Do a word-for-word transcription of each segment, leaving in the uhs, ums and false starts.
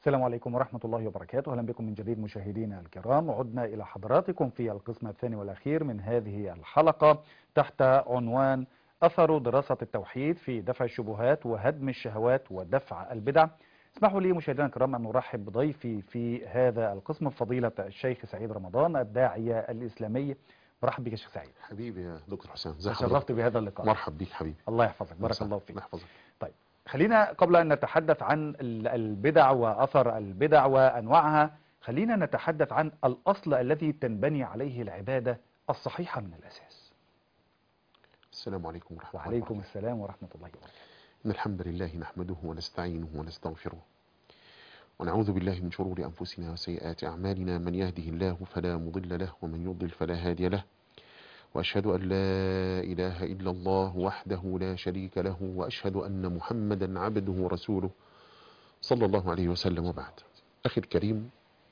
السلام عليكم ورحمة الله وبركاته. أهلا بكم من جديد مشاهدينا الكرام، وعدنا إلى حضراتكم في القسم الثاني والأخير من هذه الحلقة تحت عنوان أثر دراسة التوحيد في دفع الشبهات وهدم الشهوات ودفع البدع. اسمحوا لي مشاهدينا الكرام أن نرحب بضيفي في هذا القسم فضيلة الشيخ سعيد رمضان الداعية الإسلامي. مرحب بك يا شيخ سعيد. حبيبي يا دكتور حسام، ازي حضرتك؟ تشرفت بهذا اللقاء. مرحب بيك حبيبي. الله يحفظك، بارك الله فيك. الله يحفظك. طيب، خلينا قبل أن نتحدث عن البدع وأثر البدع وأنواعها، خلينا نتحدث عن الأصل الذي تنبني عليه العبادة الصحيحة من الأساس. السلام عليكم ورحمة الله وعليكم وبركاته. السلام ورحمة الله وبركاته. إن الحمد لله نحمده ونستعينه ونستغفره ونعوذ بالله من شرور أنفسنا وسيئات أعمالنا، من يهده الله فلا مضل له ومن يضلل فلا هادي له، وأشهد أن لا إله إلا الله وحده لا شريك له، وأشهد أن محمدا عبده ورسوله صلى الله عليه وسلم. وبعد، أخي الكريم،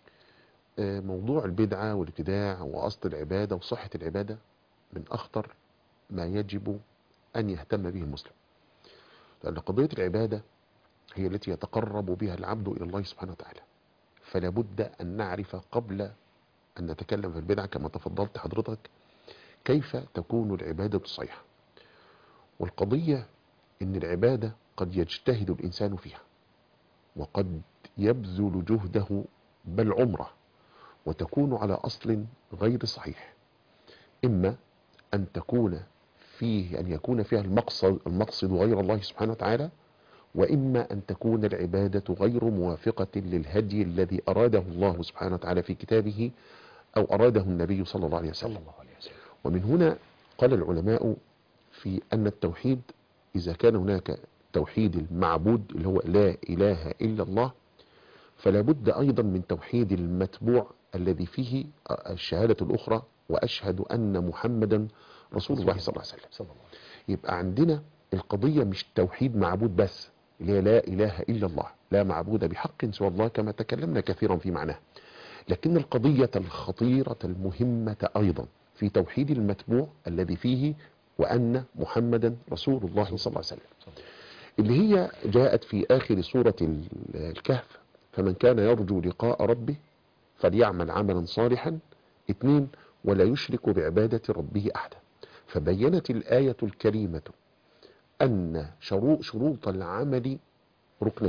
موضوع البدعة والابتداع وأصل العبادة وصحة العبادة من أخطر ما يجب أن يهتم به المسلم، لأن قضية العبادة هي التي يتقرب بها العبد إلى الله سبحانه وتعالى. فلا بد أن نعرف قبل أن نتكلم في البدعة كما تفضلت حضرتك كيف تكون العبادة صحيحة. والقضية إن العبادة قد يجتهد الإنسان فيها وقد يبذل جهده بل عمره وتكون على أصل غير صحيح، إما أن تكون فيه أن يكون فيها المقصد المقصد غير الله سبحانه وتعالى، وإما أن تكون العبادة غير موافقة للهدي الذي أراده الله سبحانه وتعالى في كتابه أو أراده النبي صلى الله عليه وسلم. ومن هنا قال العلماء في أن التوحيد إذا كان هناك توحيد المعبود اللي هو لا إله إلا الله، فلا بد أيضا من توحيد المتبوع الذي فيه الشهادة الأخرى، وأشهد أن محمدا رسول الله صلى الله عليه وسلم. يبقى عندنا القضية مش توحيد معبود بس اللي هي لا إله إلا الله، لا معبود بحق سوى الله كما تكلمنا كثيرا في معناه، لكن القضية الخطيرة المهمة أيضا في توحيد المتبوع الذي فيه وأن محمدا رسول الله صلى الله عليه وسلم، اللي هي جاءت في آخر سورة الكهف: فمن كان يرجو لقاء ربه فليعمل عملا صالحا، اثنين، ولا يشرك بعبادة ربه أحدا. فبينت الآية الكريمة أن شروط العمل ركنان،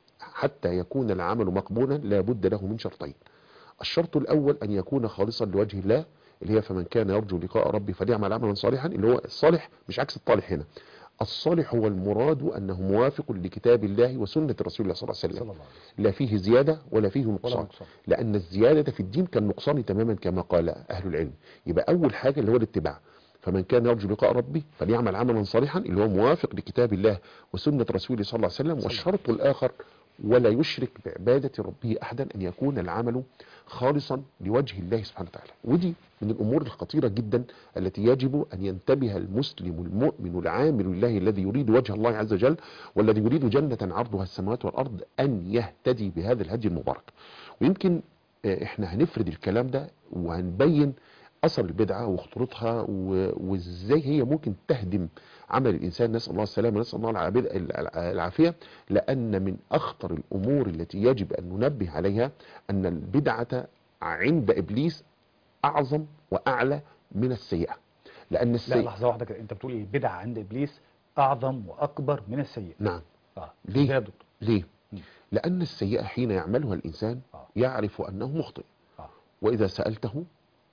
حتى يكون العمل مقبولا لا بد له من شرطين. الشرط الأول أن يكون خالصا لوجه الله، اللي هي فمن كان يرجو لقاء ربه فليعمل عملا صالحا، اللي هو الصالح مش عكس الطالح هنا. الصالح هو المراد أنه موافق لكتاب الله وسنة رسول الله صلى الله عليه وسلم، لا فيه زيادة ولا فيه نقصان، لأن الزيادة في الدين كالنقصان تماما كما قال أهل العلم. يبقى أول حاجة اللي هو الاتباع، فمن كان يرجو لقاء ربه فليعمل عملا صالحا اللي هو موافق لكتاب الله وسنة رسوله صلى الله عليه وسلم. والشرط الآخر ولا يشرك بعبادة ربه أحدا، أن يكون العمل خالصا لوجه الله سبحانه وتعالى. ودي من الأمور الخطيرة جدا التي يجب أن ينتبه المسلم المؤمن العامل لله الذي يريد وجه الله عز وجل والذي يريد جنة عرضها السماوات والأرض أن يهتدي بهذا الهدي المبارك. ويمكن احنا هنفرد الكلام ده وهنبين أثر البدعة وخطورتها وإزاي هي ممكن تهدم عمل الإنسان، نسأل الله السلامة ونسأل الله العافية. لأن من أخطر الأمور التي يجب أن ننبه عليها أن البدعة عند إبليس أعظم وأعلى من السيئة. لأن السيئة، لا لحظة واحدة كده، أنت بتقول البدعة عند إبليس أعظم وأكبر من السيئة. نعم. آه. ليه؟ ليه؟ لأن السيئة حين يعملها الإنسان آه. يعرف أنه مخطئ آه. وإذا سألته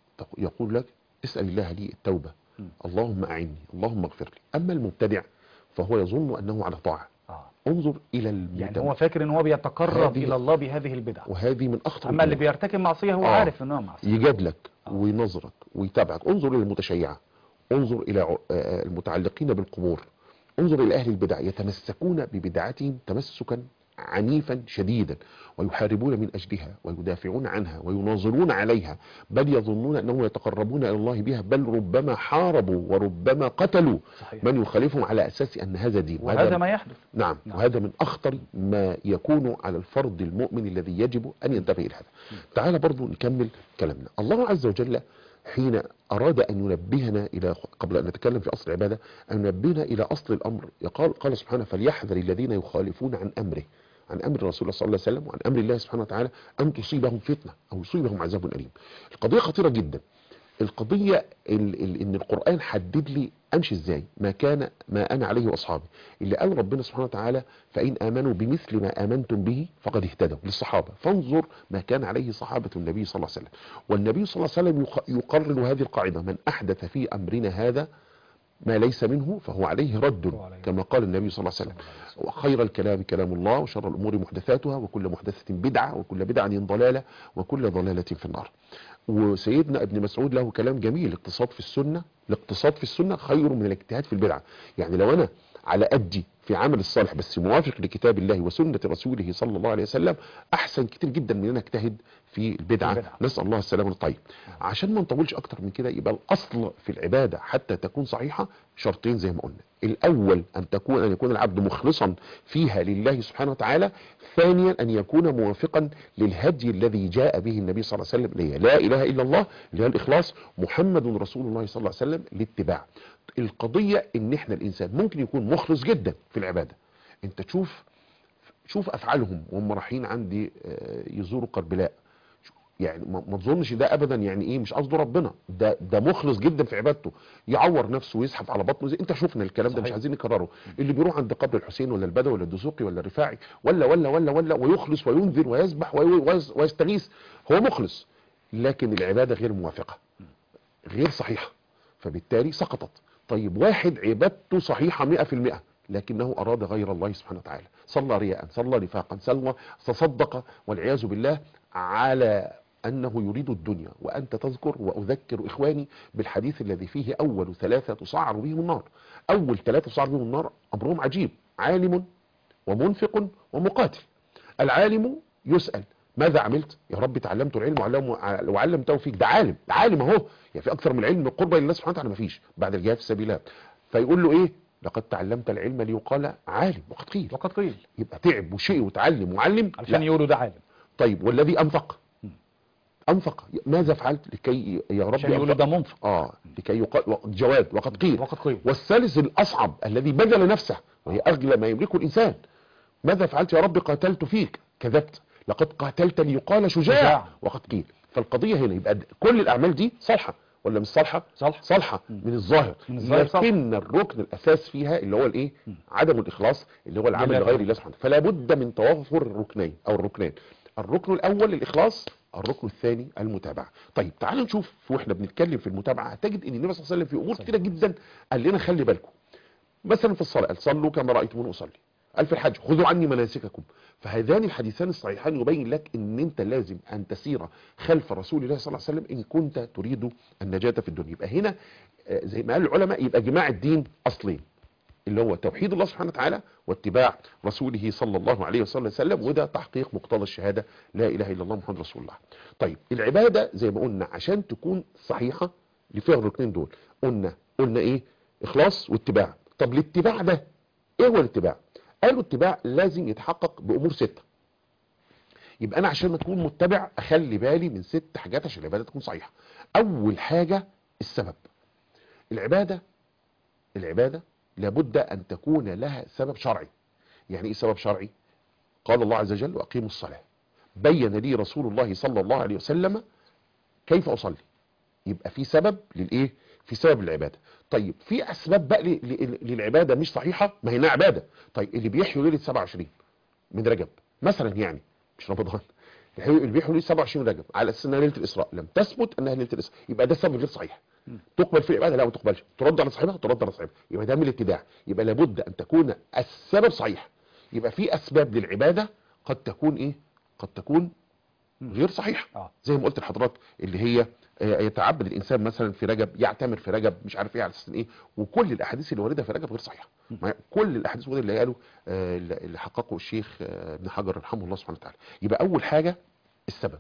يقول لك اسأل الله لي التوبة، م. اللهم أعني، اللهم اغفر لي. أما المبتدع فهو يظن أنه على طاعة. آه. انظر إلى المتبع، يعني هو فاكر أنه هو بيتقرب إلى الله بهذه البدعة، وهذه من أخطر. أما اللي بيرتكب معصية هو آه. عارف أنه معصية، يجاب لك آه. وينظرك ويتابعك. انظر إلى المتشيعة، انظر إلى المتعلقين بالقبور، انظر إلى أهل البدع يتمسكون ببدعتهم تمسكا عنيفا شديدا ويحاربون من أجلها ويدافعون عنها ويناظرون عليها، بل يظنون أنهم يتقربون إلى الله بها، بل ربما حاربوا وربما قتلوا صحيح. من يخالفهم على أساس أن هذا دين، وهذا ما يحدث. نعم. نعم. وهذا من أخطر ما يكون على الفرد المؤمن الذي يجب أن ينتبه إلى هذا. تعال برضو نكمل كلامنا. الله عز وجل حين أراد أن ينبهنا إلى، قبل أن نتكلم في أصل العبادة، أن ينبهنا إلى أصل الأمر، قال, قال سبحانه: فليحذر الذين يخالفون عن أمره عن امر رسول الله صلى الله عليه وسلم وعن امر الله سبحانه وتعالى ان تصيبهم فتنه او يصيبهم عذاب اليم. القضيه خطيره جدا. القضيه ال ال ان القران حدد لي امشي ازاي، ما كان ما انا عليه واصحابي، اللي قال ربنا سبحانه وتعالى فان امنوا بمثل ما امنتم به فقد اهتدوا للصحابه، فانظر ما كان عليه صحابه النبي صلى الله عليه وسلم. والنبي صلى الله عليه وسلم يقرر هذه القاعده: من احدث في امرنا هذا ما ليس منه فهو عليه رد، كما قال النبي صلى الله عليه وسلم. وخير الكلام كلام الله، وشر الامور محدثاتها، وكل محدثه بدعه، وكل بدعه ضلاله، وكل ضلاله في النار. وسيدنا ابن مسعود له كلام جميل: الاقتصاد في السنه الاقتصاد في السنه خير من الاجتهاد في البدعه. يعني لو انا على قدي في عمل الصالح بس موافق لكتاب الله وسنه رسوله صلى الله عليه وسلم، احسن كتير جدا من ان انا اجتهد في البدعه. البدعة. نسال الله السلامه والطيب. عشان ما نطولش اكتر من كده، يبقى الاصل في العباده حتى تكون صحيحه شرطين زي ما قلنا: الاول ان تكون ان يكون العبد مخلصا فيها لله سبحانه وتعالى، ثانيا ان يكون موافقا للهدي الذي جاء به النبي صلى الله عليه وسلم، اللي هي لا اله الا الله اللي هي الاخلاص، محمد رسول الله صلى الله عليه وسلم الاتباع. القضيه ان احنا الانسان ممكن يكون مخلص جدا في العباده. انت تشوف شوف افعالهم وهم رايحين عندي يزوروا كربلاء، يعني ما تظنش ده ابدا يعني ايه مش قصده ربنا، ده ده مخلص جدا في عبادته، يعور نفسه ويزحف على بطنه. زي انت شفنا الكلام صحيح. ده مش عايزين نكرره. اللي بيروح عند قبر الحسين ولا البدوي ولا الدسوقي ولا الرفاعي ولا ولا ولا ولا ويخلص وينذر ويذبح ويستغيث، هو مخلص، لكن العباده غير موافقه، غير صحيحه، فبالتالي سقطت. طيب واحد عبادته صحيحه مئة في المئة لكنه اراد غير الله سبحانه وتعالى، صلى رياء، صلى نفاقا، صلى تصدق والعياذ بالله على أنه يريد الدنيا. وأنت تذكر وأذكر إخواني بالحديث الذي فيه أول ثلاثة تصعر بهم النار. أول ثلاثة تصعر بهم النار أمرهم عجيب: عالم ومنفق ومقاتل. العالم يسأل: ماذا عملت؟ يا رب تعلمت العلم وعلمته فيك. ده عالم، ده عالم اهو، يعني في أكثر من العلم قربة لله سبحانه وتعالى مفيش بعد الجهاد في سبيل الله. فيقول له إيه؟ لقد تعلمت العلم ليقال عالم وقد قيل. وقد قيل يبقى تعب وشيء وتعلم وعلم عشان يقولوا ده عالم. طيب والذي أنفق أنفق ماذا فعلت لكي يا رب عشان يقولوا ده منفق؟ اه لكي يقال جواد وقد قيل. وقد قيل. والثالث الأصعب الذي بذل نفسه وهي أغلى ما يملكه الإنسان: ماذا فعلت يا رب؟ قاتلت فيك. كذبت، لقد قاتلت ليقال شجاع, شجاع. وقد قيل. فالقضية هنا يبقى كل الأعمال دي صالحة ولا مش صالحة؟ صالحة صالحة من الظاهر، لكن الركن الأساس فيها اللي هو الايه؟ عدم الإخلاص، اللي هو العمل لغير الله سبحانه. فلا بد من توافر الركنين أو الركنين: الركن الأول الإخلاص، الركن الثاني المتابعة. طيب تعال نشوف واحنا بنتكلم في المتابعة، هتجد ان النبي صلى الله عليه وسلم في امور كتيرة جدا قال لنا خلي بالكم. مثلا في الصلاة قال: صلوا كما رأيتموني أصلي. قال في الحج: خذوا عني مناسككم. فهذان الحديثان الصحيحان يبين لك ان انت لازم ان تسير خلف رسول الله صلى الله عليه وسلم ان كنت تريد النجاة في الدنيا. يبقى هنا زي ما قال العلماء يبقى جماع الدين اصلين، اللي هو توحيد الله سبحانه وتعالى واتباع رسوله صلى الله عليه وسلم، وده تحقيق مقتضى الشهادة لا إله إلا الله محمد رسول الله. طيب العبادة زي ما قلنا عشان تكون صحيحة اللي فيها الركنين دول قلنا قلنا ايه؟ إخلاص واتباع. طب الاتباع ده ايه هو الاتباع؟ قالوا الاتباع لازم يتحقق بأمور ستة. يبقى أنا عشان أكون متبع أخلي بالي من ست حاجات عشان العبادة تكون صحيحة. أول حاجة السبب. العبادة العبادة لابد أن تكون لها سبب شرعي. يعني ايه سبب شرعي؟ قال الله عز وجل: وأقيموا الصلاة. بين لي رسول الله صلى الله عليه وسلم كيف أصلي. يبقى في سبب للإيه؟ في سبب للعبادة. طيب في أسباب بقى للعبادة مش صحيحة، ما هي عبادة. طيب اللي بيحيوا ليلة سبعة وعشرين من رجب مثلا، يعني مش رمضان، اللي بيحيوا ليلة سبعة وعشرين من رجب على أساس أنها ليلة الإسراء، لم تثبت أنها ليلة الإسراء، يبقى ده سبب غير صحيح. تقبل في العبادة؟ لا ما تقبلش. ترد على صاحبها؟ ترد على صاحبها. يبقى ده من الابتداع. يبقى لابد أن تكون السبب صحيح. يبقى في أسباب للعبادة قد تكون إيه؟ قد تكون غير صحيحة. آه. زي ما قلت لحضرتك اللي هي يتعبد الإنسان مثلا في رجب، يعتمر في رجب، مش عارف إيه على أساس إيه، وكل الأحاديث اللي واردة في رجب غير صحيحة. كل الأحاديث اللي قالوا اللي حققه الشيخ ابن حجر رحمه الله سبحانه وتعالى. يبقى أول حاجة السبب.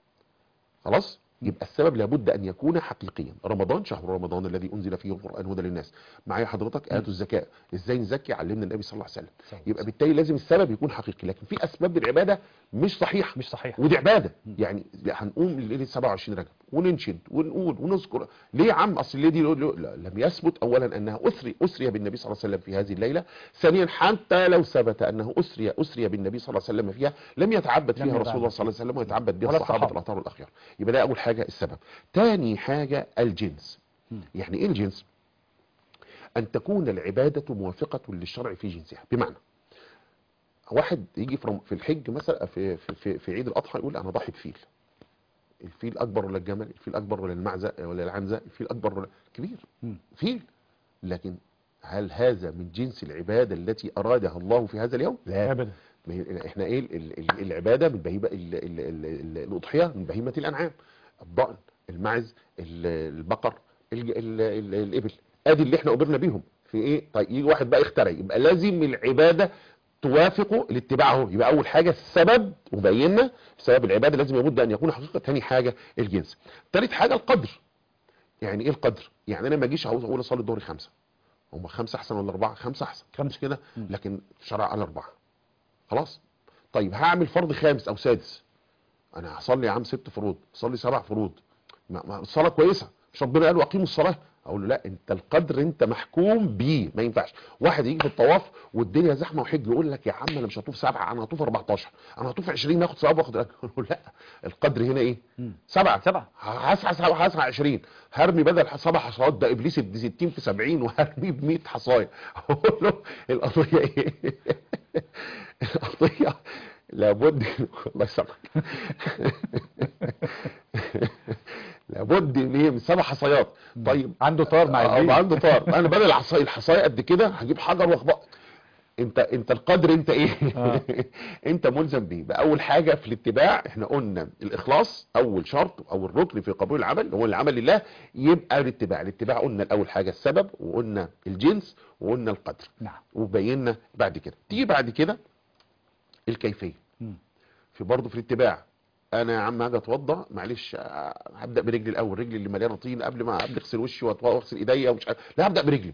خلاص؟ يبقى السبب لابد أن يكون حقيقيا. رمضان شهر رمضان الذي أنزل فيه القرآن هدى للناس. معايا حضرتك آتوا الزكاة. إزاي نزكي؟ علمنا النبي صلى الله عليه وسلم. يبقى بالتالي لازم السبب يكون حقيقي. لكن في أسباب للعبادة مش صحيح، مش صحيح، ودي عبادة. يعني هنقوم ليلة سبعة وعشرين رجب وننشد ونقول ونذكر. ليه يا عم؟ اصل ليه دي؟ لا، لم يثبت اولا انها اسري اسري بالنبي صلى الله عليه وسلم في هذه الليله. ثانيا حتى لو ثبت انه اسري اسري بالنبي صلى الله عليه وسلم فيها لم يتعبد لم فيها رسول الله يتعبد صلى الله عليه وسلم ويتعبد بها ولا الصحابه الصحابة. الاطهار الاخيار. يبقى ده اول حاجه السبب. ثاني حاجه الجنس. يعني ايه الجنس؟ ان تكون العباده موافقه للشرع في جنسها. بمعنى واحد يجي في رم- في الحج مثلا في في في, في عيد الاضحى يقول انا ضحي بفيل. الفيل اكبر ولا الجمل؟ الفيل اكبر ولا المعزه ولا العنزه؟ الفيل اكبر ولا كبير؟ مم. فيل. لكن هل هذا من جنس العباده التي ارادها الله في هذا اليوم؟ لا ابدا. ما هي- احنا ايه ال- ال- العباده من بهيمه ال- ال- ال- ال- الاضحيه من بهيمه الانعام. الضأن، المعز، ال- البقر، الج- ال- ال- الابل. ادي اللي احنا امرنا بيهم في ايه. طيب يجي واحد بقى يخترع، يبقى لازم العباده توافق الاتباع. اهو يبقى اول حاجه السبب، وبينا سبب العباده لازم يبد ان يكون حقيقه. ثاني حاجه الجنس. ثالث حاجه القدر. يعني ايه القدر؟ يعني انا ما اجيش عاوز اقول اصلي الظهر خمسه، هم خمسه احسن ولا اربعه؟ خمسه احسن، مش كده؟ لكن الشرع قال اربعه، خلاص. طيب هعمل فرض خامس او سادس، انا هصلي يا عم ست فروض، صلي سبع فروض، ما ما الصلاه كويسه، مش ربنا قال واقيموا الصلاه؟ اقول له لا، انت القدر انت محكوم بيه، ما ينفعش. واحد يجي في الطواف والدنيا زحمه وحج يقول لك يا عم انا مش هطوف سبعه، انا هطوف اربعتاشر، انا هطوف عشرين ناخد ثواب واخد اجر. اقول له لا، القدر هنا ايه؟ مم. سبعه. سبعة. هسعى هسعى عشرين، هرمي بدل سبع حصوات ده ابليس ب ستين في سبعين وهرميه ب مية حصايه. اقول له القضيه ايه؟ القضيه لابد الله يسامحك لابد من ايه؟ من سبع حصيات. طيب عنده طار مع آه، ابليس. عنده طار. انا بدل الحصايه الحصايه قد كده هجيب حجر واخبط. انت انت القدر انت ايه؟ آه. انت ملزم بيه. باول حاجه في الاتباع احنا قلنا الاخلاص اول شرط او الركن في قبول العمل، هو العمل لله. يبقى الاتباع الاتباع قلنا الاول حاجه السبب، وقلنا الجنس، وقلنا القدر، نعم. وبينا بعد كده. تيجي بعد كده الكيفيه. مم. في برضه في الاتباع، انا يا عم هاجي اتوضى، معلش آه، هبدا برجلي الاول، رجلي اللي مليانه طين قبل ما قبل اغسل وشي وأتوضى واغسل ايديا ومش عارف، لا هبدا برجلي.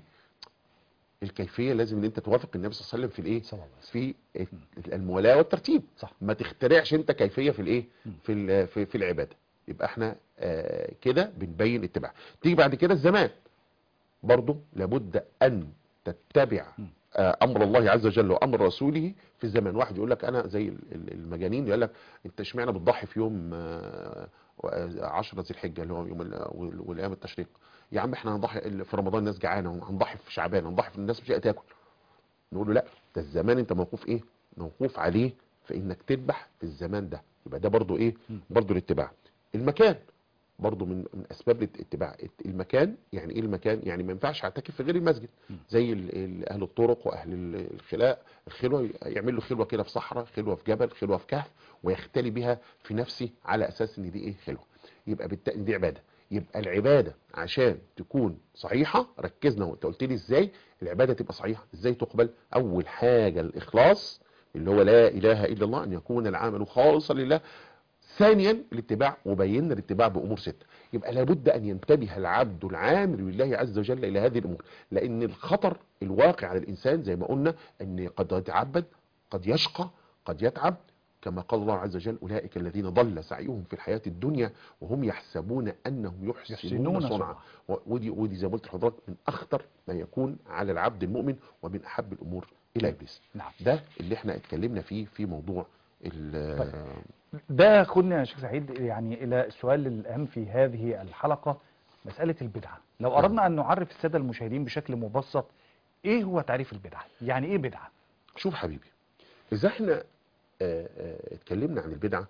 الكيفيه لازم ان انت توافق النبي صلى الله عليه وسلم في الايه؟ صلى الله عليه في الموالاه والترتيب. صح. ما تخترعش انت كيفيه في الايه؟ مم. في ال- في, في العباده. يبقى احنا آه كده بنبين اتباع. تيجي بعد كده الزمان، برضه لابد ان تتبع مم. آه امر الله عز وجل وامر رسوله في الزمان. واحد يقول لك انا زي ال- ال- المجانين، يقول لك انت اشمعنى بتضحي في يوم آه عشرة ذي الحجه اللي هو يوم ال- وال- والايام التشريق؟ يا عم احنا هنضحي في رمضان، الناس جعانه، هنضحي في شعبان، هنضحي في الناس مش لاقيه تاكل. نقول له لا، ده الزمان انت موقوف ايه؟ موقوف عليه في انك تذبح في الزمان ده. يبقى ده برضو ايه؟ برضو الاتباع. المكان برضو من من اسباب الاتباع. المكان يعني ايه؟ المكان يعني ما ينفعش اعتكف في غير المسجد، زي ال- ال- اهل الطرق واهل ال- الخلاء الخلوه، يعمل له خلوه كده في صحراء، خلوه في جبل، خلوه في كهف، ويختلي بها في نفسه على اساس ان دي ايه؟ خلوه. يبقى بالتالي دي عباده. يبقى العباده عشان تكون صحيحه، ركزنا وانت قلت لي ازاي العباده تبقى صحيحه، ازاي تقبل؟ اول حاجه الاخلاص اللي هو لا اله الا الله، ان يكون العمل خالصا لله. ثانيا الاتباع، وبينا الاتباع بامور سته. يبقى لابد ان ينتبه العبد العامل لله عز وجل الى هذه الامور، لان الخطر الواقع على الانسان زي ما قلنا ان قد يتعبد، قد يشقى، قد يتعب، كما قال الله عز وجل اولئك الذين ضل سعيهم في الحياه الدنيا وهم يحسبون انهم يحسنون, يحسنون صنعا. صنعا. ودي ودي زي ما قلت لحضرتك من اخطر ما يكون على العبد المؤمن، ومن احب الامور الى ابليس. نعم. ده اللي احنا اتكلمنا فيه في موضوع ال- طيب. ده خدنا يا شيخ سعيد يعني إلى السؤال الأهم في هذه الحلقة، مسألة البدعة. لو نعم. أردنا أن نعرف السادة المشاهدين بشكل مبسط إيه هو تعريف البدعة؟ يعني إيه بدعة؟ شوف حبيبي، إذا احنا آه، آه، اتكلمنا عن البدعة،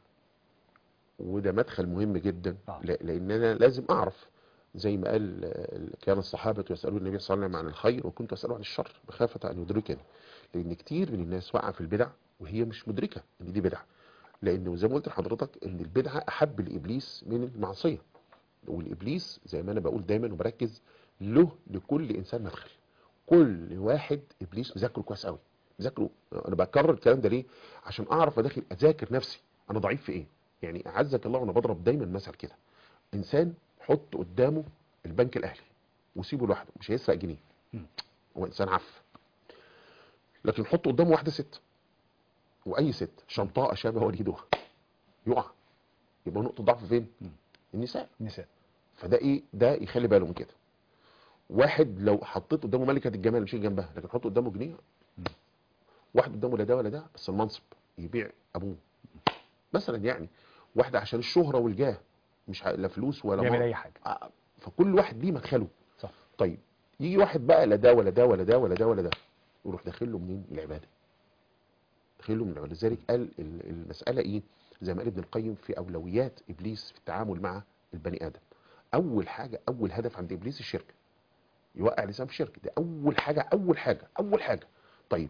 وده مدخل مهم جدا، آه. ل- لأن أنا لازم أعرف زي ما قال آه، كان الصحابة يسألون النبي صلى الله عليه وسلم عن الخير وكنت أسأله عن الشر مخافة أن يدركني. لأن كتير من الناس وقع في البدع وهي مش مدركة إن دي بدعة. لأنه زي ما قلت لحضرتك إن البدعة أحب لإبليس من المعصية. والإبليس زي ما أنا بقول دايما وبركز، له لكل إنسان مدخل. كل واحد إبليس مذاكره كويس قوي، مذاكره. أنا بكرر الكلام ده ليه؟ عشان أعرف أداخل أذاكر نفسي أنا ضعيف في إيه. يعني أعزك الله، وأنا بضرب دايما مثل كده، إنسان حط قدامه البنك الأهلي وسيبه لوحده مش هيسرق جنيه، هو إنسان عف. لكن حط قدامه واحدة ست، وأي ست شمطاء شبه وليدها، يقع. يبقى نقطة ضعف فين؟ النساء. نساء. فده ايه؟ ده يخلي باله من كده. واحد لو حطيت قدامه ملكه الجمال مش جنبها، لكن حط قدامه جنيه. واحد قدامه لا ده ولا ده، بس المنصب يبيع ابوه مثلا. يعني واحده عشان الشهره والجاه، مش ع- لا فلوس ولا يعمل مال. اي حاجه. آه، فكل واحد ليه مدخله. صح. طيب يجي واحد بقى لا ده ولا ده ولا ده ولا ده ولا ده، يروح داخل له منين؟ العباده. داخل له من العباده. لذلك قال ال- المساله ايه؟ زي ما قال ابن القيم في اولويات ابليس في التعامل مع البني ادم. اول حاجه، اول هدف عند ابليس الشرك، يوقع الانسان في الشرك. ده اول حاجه اول حاجه اول حاجه. طيب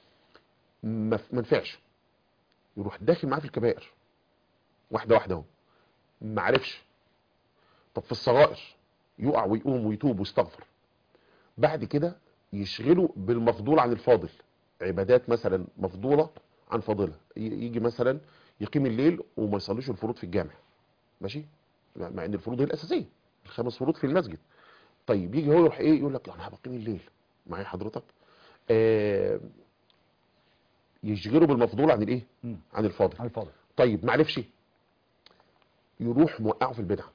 ما ف- ما نفعش، يروح داخل معاه في الكبائر واحده واحده اهو، ما عرفش. طب في الصغائر يقع ويقوم ويتوب ويستغفر. بعد كده يشغله بالمفضول عن الفاضل، عبادات مثلا مفضوله عن فاضله. ي- يجي مثلا يقيم الليل وما يصليش الفروض في الجامع، ماشي، مع ان الفروض هي الاساسيه، الخمس فروض في المسجد. طيب يجي هو يروح ايه؟ يقول لك انا هبقيم الليل. معايا حضرتك؟ آه، يشغله بالمفضول عن الايه؟ مم. عن الفاضل. على الفاضل. طيب ما عرفش، يروح موقعه في البدعه،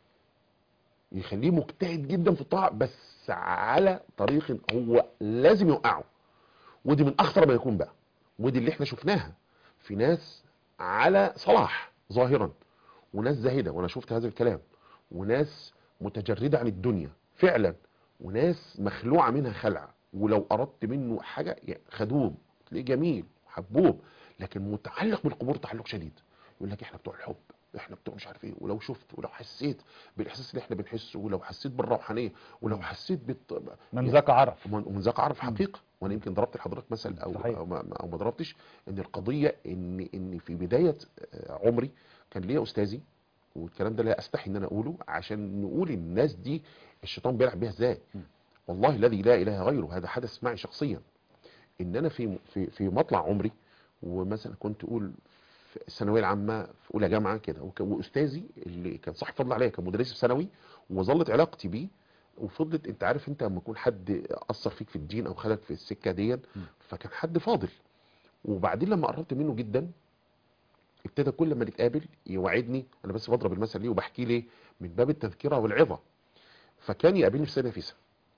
يخليه مجتهد جدا في الطاعه بس على طريق هو لازم يوقعه. ودي من اخطر ما يكون بقى، ودي اللي احنا شفناها في ناس على صلاح ظاهرا، وناس زاهده، وانا شفت هذا الكلام، وناس متجرده عن الدنيا فعلا، وناس مخلوعه منها خلع، ولو اردت منه حاجه يعني خدوم تلاقيه جميل حبوب، لكن متعلق بالقبور تعلق شديد. يقول لك احنا بتوع الحب، احنا بتوع مش عارف ايه، ولو شفت ولو حسيت بالاحساس اللي احنا بنحسه، ولو حسيت بالروحانيه، ولو مم. حسيت بالط... من ذاك عرف. ومن ومن ذاك عرف مم. حقيقه. وانا مم. يمكن ضربت لحضرتك مثل او صحيح. او ما, أو ما ضربتش، ان القضيه ان ان في بدايه آه، عمري كان ليا استاذي، والكلام ده لا استحي ان انا اقوله عشان نقول الناس دي الشيطان بيلعب بيها ازاي. مم. والله الذي لا اله غيره، هذا حدث معي شخصيا. ان انا في في في مطلع عمري، ومثلا كنت اقول في الثانويه العامه في اولى جامعه كده، وك- واستاذي اللي كان صاحب فضل عليا كان مدرس في ثانوي، وظلت علاقتي بيه وفضلت. انت عارف انت لما يكون حد اثر فيك في الدين او خدك في السكه دي، مم. فكان حد فاضل. وبعدين لما قربت منه جدا، ابتدى كل ما نتقابل يوعدني. انا بس بضرب المثل ليه وبحكي ليه من باب التذكره والعظه. فكان يقابلني في سيدة نفيسه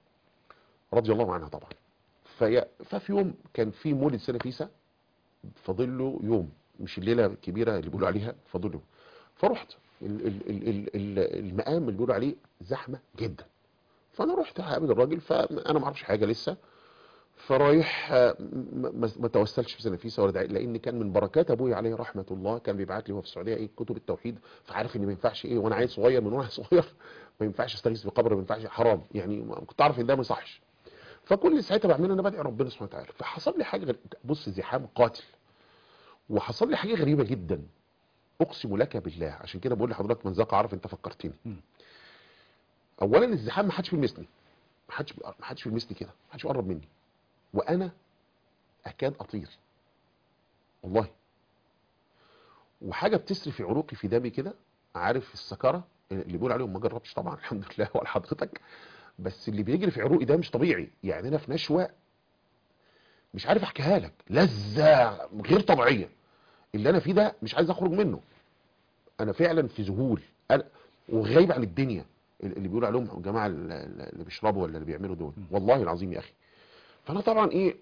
رضي الله عنها طبعا. في ففي يوم كان في مولد سيدة نفيسه، فاضل له يوم، مش الليله الكبيره اللي بيقولوا عليها، فاضل له. فرحت ال- ال- ال- ال- ال- المقام اللي بيقولوا عليه زحمه جدا. فانا رحت هقابل الراجل، فانا ما اعرفش حاجه لسه، فرايح آه، ما ما- ما توسلش في نفيسه ولا دعاء، لان كان من بركات ابويا عليه رحمه الله كان بيبعت لي هو في السعوديه ايه كتب التوحيد، فعارف ان ما ينفعش ايه وانا عيل صغير، من وانا صغير ما ينفعش استغيث بقبر، ما ينفعش، حرام يعني، ما- كنت عارف ان ده ما يصحش. فكل اللي ساعتها بعمله انا بدعي ربنا سبحانه وتعالى. فحصل لي حاجه غريبة. بص زحام قاتل، وحصل لي حاجه غريبه جدا اقسم لك بالله. عشان كده بقول لحضرتك من ذاق عرف، انت فكرتني. مم. اولا الزحام ما حدش بيلمسني، ما حدش ما حدش بيلمسني كده، ما حدش يقرب مني، وانا اكاد اطير والله. وحاجه بتسري في عروقي في دمي كده، عارف السكره اللي بيقول عليهم، ما جربتش طبعا الحمد لله ولا حضرتك، بس اللي بيجري في عروقي ده مش طبيعي. يعني انا في نشوه مش عارف احكيها لك، لذه غير طبيعيه. اللي انا فيه ده مش عايز اخرج منه. انا فعلا في ذهول، انا وغايب عن الدنيا. اللي بيقولوا عليهم الجماعه اللي بيشربوا ولا اللي بيعملوا دول، مم. والله العظيم يا اخي. فانا طبعا ايه،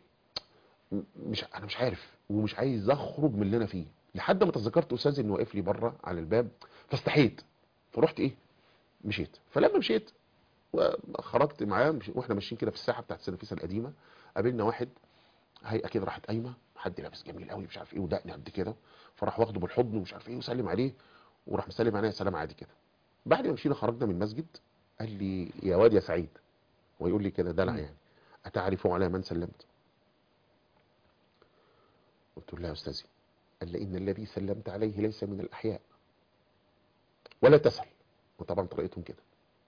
مش انا مش عارف ومش عايز اخرج من اللي انا فيه، لحد ما تذكرت استاذي انه واقف لي بره على الباب، فاستحيت، فرحت ايه، مشيت. فلما مشيت وخرجت معاه، مش- واحنا ماشيين كده في الساحه بتاعت السنافيسه القديمه، قابلنا واحد هيئه كده راحت قايمه، حد لابس جميل قوي مش عارف ايه ودقن قد كده، فراح واخده بالحضن ومش عارف ايه وسلم عليه، وراح مسلم عليا سلام عادي كده. بعد ما مشينا خرجنا من المسجد، قال لي يا واد يا سعيد، ويقول لي كده دلع مم. يعني، اتعرف على من سلمت؟ قلت له لا يا استاذي. قال لي ان الذي سلمت عليه ليس من الاحياء، ولا تسأل. وطبعا طريقتهم كده.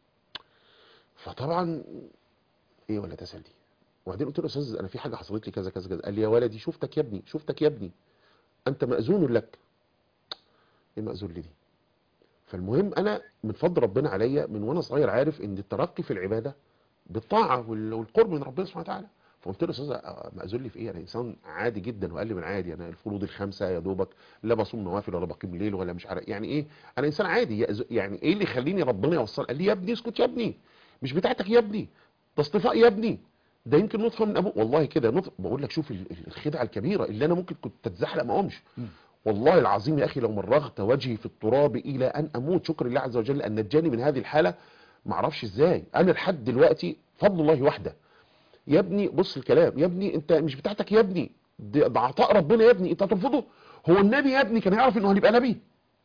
فطبعا ايه ولا تسأل دي؟ وبعدين قلت له يا استاذ انا في حاجه حصلت لي كذا كذا كذا. قال لي يا ولدي شفتك يا ابني، شفتك يا ابني، انت مأذون لك. ايه مأذون لي دي؟ فالمهم انا من فضل ربنا عليا من وانا صغير عارف ان الترقي في العباده بالطاعه وال- والقرب من ربنا سبحانه وتعالى. فقلت له استاذ مأذون لي في ايه؟ انا انسان عادي جدا واقل من عادي، انا الفروض الخمسه يا دوبك، لا بصوم نوافل ولا بقيم ليل ولا مش عارف يعني ايه، انا انسان عادي يعني ايه اللي يخليني ربنا يوصل؟ قال لي يا ابني اسكت يا ابني، مش بتاعتك يا ابني، ده اصطفاء يا ابني، ده يمكن نطفه من ابوه. والله كده نطفه، بقول لك شوف الخدعه الكبيره اللي انا ممكن كنت اتزحلق ما اقومش. والله العظيم يا اخي لو مرغت وجهي في التراب الى ان اموت شكر لله عز وجل ان نجاني من هذه الحاله. ما اعرفش ازاي، انا لحد دلوقتي فضل الله وحده. يا ابني بص الكلام، يا ابني انت مش بتاعتك يا ابني، ده ده عطاء ربنا يا ابني، انت هترفضه؟ هو النبي يا ابني كان يعرف انه هيبقى نبي؟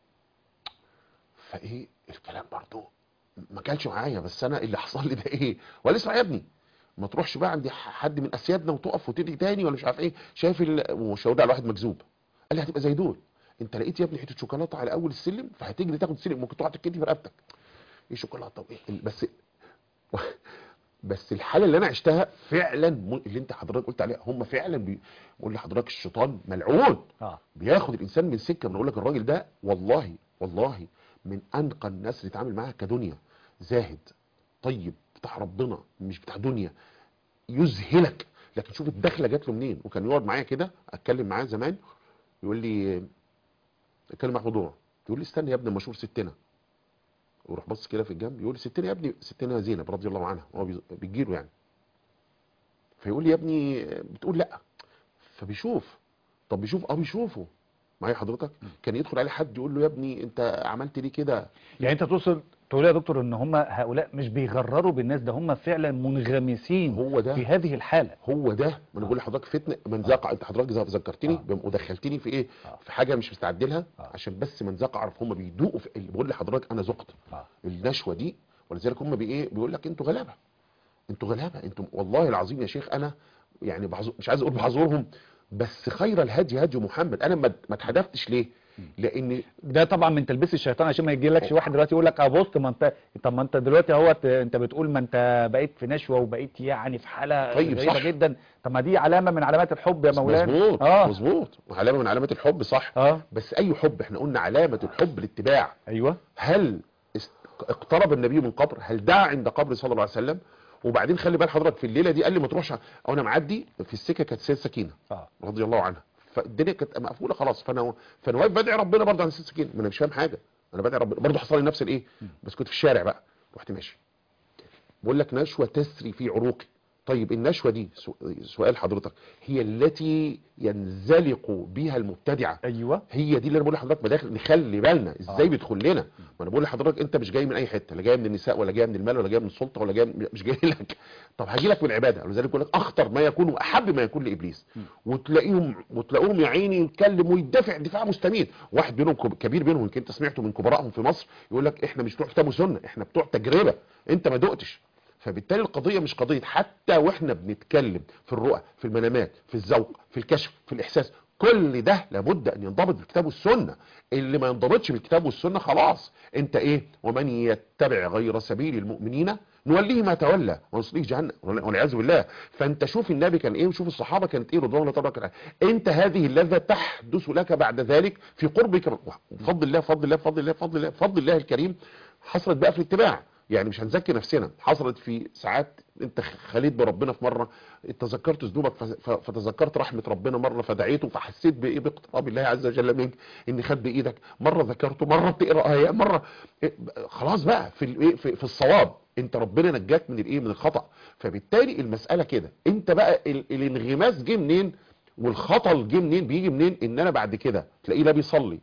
فايه الكلام برضه ما كانش معايا، بس انا اللي حصل لي ده ايه؟ ولا اسمع يا ابني ما تروحش بقى عند حد من اسيادنا وتقف وتدي تاني ولا مش عارف ايه، شايف وشاور على واحد مكذوب، قال لي هتبقى زي دول، انت لقيت يا ابني حته شوكولاته على اول السلم فهتجري تاخد السلم، ممكن تقع تتكتي في رقبتك. ايه شوكولاته وايه بس بس الحاله اللي انا عشتها فعلا اللي انت حضرتك قلت عليها، هم فعلا بي... بقول لحضرتك الشيطان ملعون آه. بياخد الانسان من سكه. بنقول لك الراجل ده والله والله من انقى الناس اللي اتعامل معاها كدنيا، زاهد طيب بتاع ربنا مش بتاع دنيا، يذهلك. لكن شوف الدخله جات له منين. وكان يقعد معايا كده اتكلم معاه زمان، يقول لي اتكلم مع موضوع، يقول لي استنى يا ابني مشهور ستنا، ويروح بص كده في الجنب يقول لي ستنا يا ابني، ستنا زينب رضي الله عنها، هو بيجيله يعني، فيقول لي يا ابني بتقول لا، فبيشوف. طب بيشوف اه بيشوفه معايا حضرتك. كان يدخل عليه حد يقول له يا ابني انت عملت ليه كده؟ يعني انت توصل تقول يا دكتور ان هم هؤلاء مش بيغرروا بالناس، ده هم فعلا منغمسين هو ده في هذه الحاله. هو ده ما انا بقول لحضرتك فتنه من ذاق. انت حضرتك ذكرتني آه. ودخلتني في ايه؟ آه. في حاجه مش مستعدلها آه. عشان بس من ذاق اعرف هم بيدوقوا في اللي بقول لحضرتك انا ذقت آه. النشوه دي. ولذلك هم بايه بيقول لك انتوا غلابه، انتوا غلابه انتوا. والله العظيم يا شيخ انا يعني بحظور مش عايز اقول بحظورهم، بس خير الهدي هدي محمد. انا ما اتحدفتش ليه؟ لان ده طبعا من تلبيس الشيطان عشان ما يجيلكش واحد دلوقتي يقول لك ابص ما انت طب ما انت دلوقتي اهوت انت بتقول ما انت بقيت في نشوه وبقيت يعني في حاله طيب غريبه جدا. طب ما دي علامه من علامات الحب يا مولانا. مظبوط اه مظبوط علامه من علامات الحب صح اه. بس اي حب؟ احنا قلنا علامه الحب الاتباع. ايوه. هل اقترب النبي من قبر؟ هل دعا عند قبر صلى الله عليه وسلم؟ وبعدين خلي بال حضرتك في الليله دي قال لي ما تروحش، او انا معدي في السكه كانت سيده سكينه آه. رضي الله عنها، فالدنيا كانت مقفوله خلاص، فانا فانا واقف بدعي ربنا برضه عن سيده سكينه، ما انا مش فاهم حاجه، انا بدعي ربنا برضه حصل لي نفس الايه، بس كنت في الشارع بقى، رحت ماشي بقول لك نشوه تسري في عروقي. طيب النشوه دي سؤال حضرتك هي التي ينزلق بها المبتدعه. ايوه هي دي اللي انا بقول لحضرتك بداخل نخلي بالنا ازاي آه. بيدخل لنا. ما انا بقول لحضرتك انت مش جاي من اي حته، لا جاي من النساء ولا جاي من المال ولا جاي من السلطه ولا جاي مش جاي لك. طب هاجي لك من العباده. ولذلك بقول لك اخطر ما يكون واحب ما يكون لابليس. وتلاقيهم وتلاقوهم يا عيني يتكلم ويدافع دفاع مستميت. واحد بينهم كبير بينهم يمكن انت سمعته من كبرائهم في مصر يقول لك احنا مش بتوع كتاب وسنه، احنا بتوع تجربه، انت ما دقتش. فبالتالي القضية مش قضية حتى واحنا بنتكلم في الرؤى في المنامات في الذوق في الكشف في الإحساس، كل ده لابد أن ينضبط بالكتاب والسنة. اللي ما ينضبطش بالكتاب والسنة خلاص انت ايه؟ ومن يتبع غير سبيل المؤمنين نوليه ما تولى ونصليه جهنم والعياذ بالله. فانت شوف النبي كان ايه وشوف الصحابة كانت ايه رضوان الله تبارك وتعالى. انت هذه اللذة تحدث لك بعد ذلك في قربك بفضل الله بفضل الله بفضل الله بفضل الله بفضل الله الكريم. حصلت بقى في الاتباع، يعني مش هنزكي نفسنا، حصلت في ساعات انت خليت بربنا في مره تذكرت ذنوبك فتذكرت رحمه ربنا مره فدعيته فحسيت بايه باقتراب الله عز وجل منك ان خد بايدك مره ذكرته مره بتقرا ايه مره إيه خلاص بقى في الايه في, في الصواب انت ربنا نجاك من الايه من الخطا. فبالتالي المساله كده انت بقى ال الانغماس جه منين والخطا جه منين؟ بيجي منين؟ ان انا بعد كده تلاقيه لا بيصلي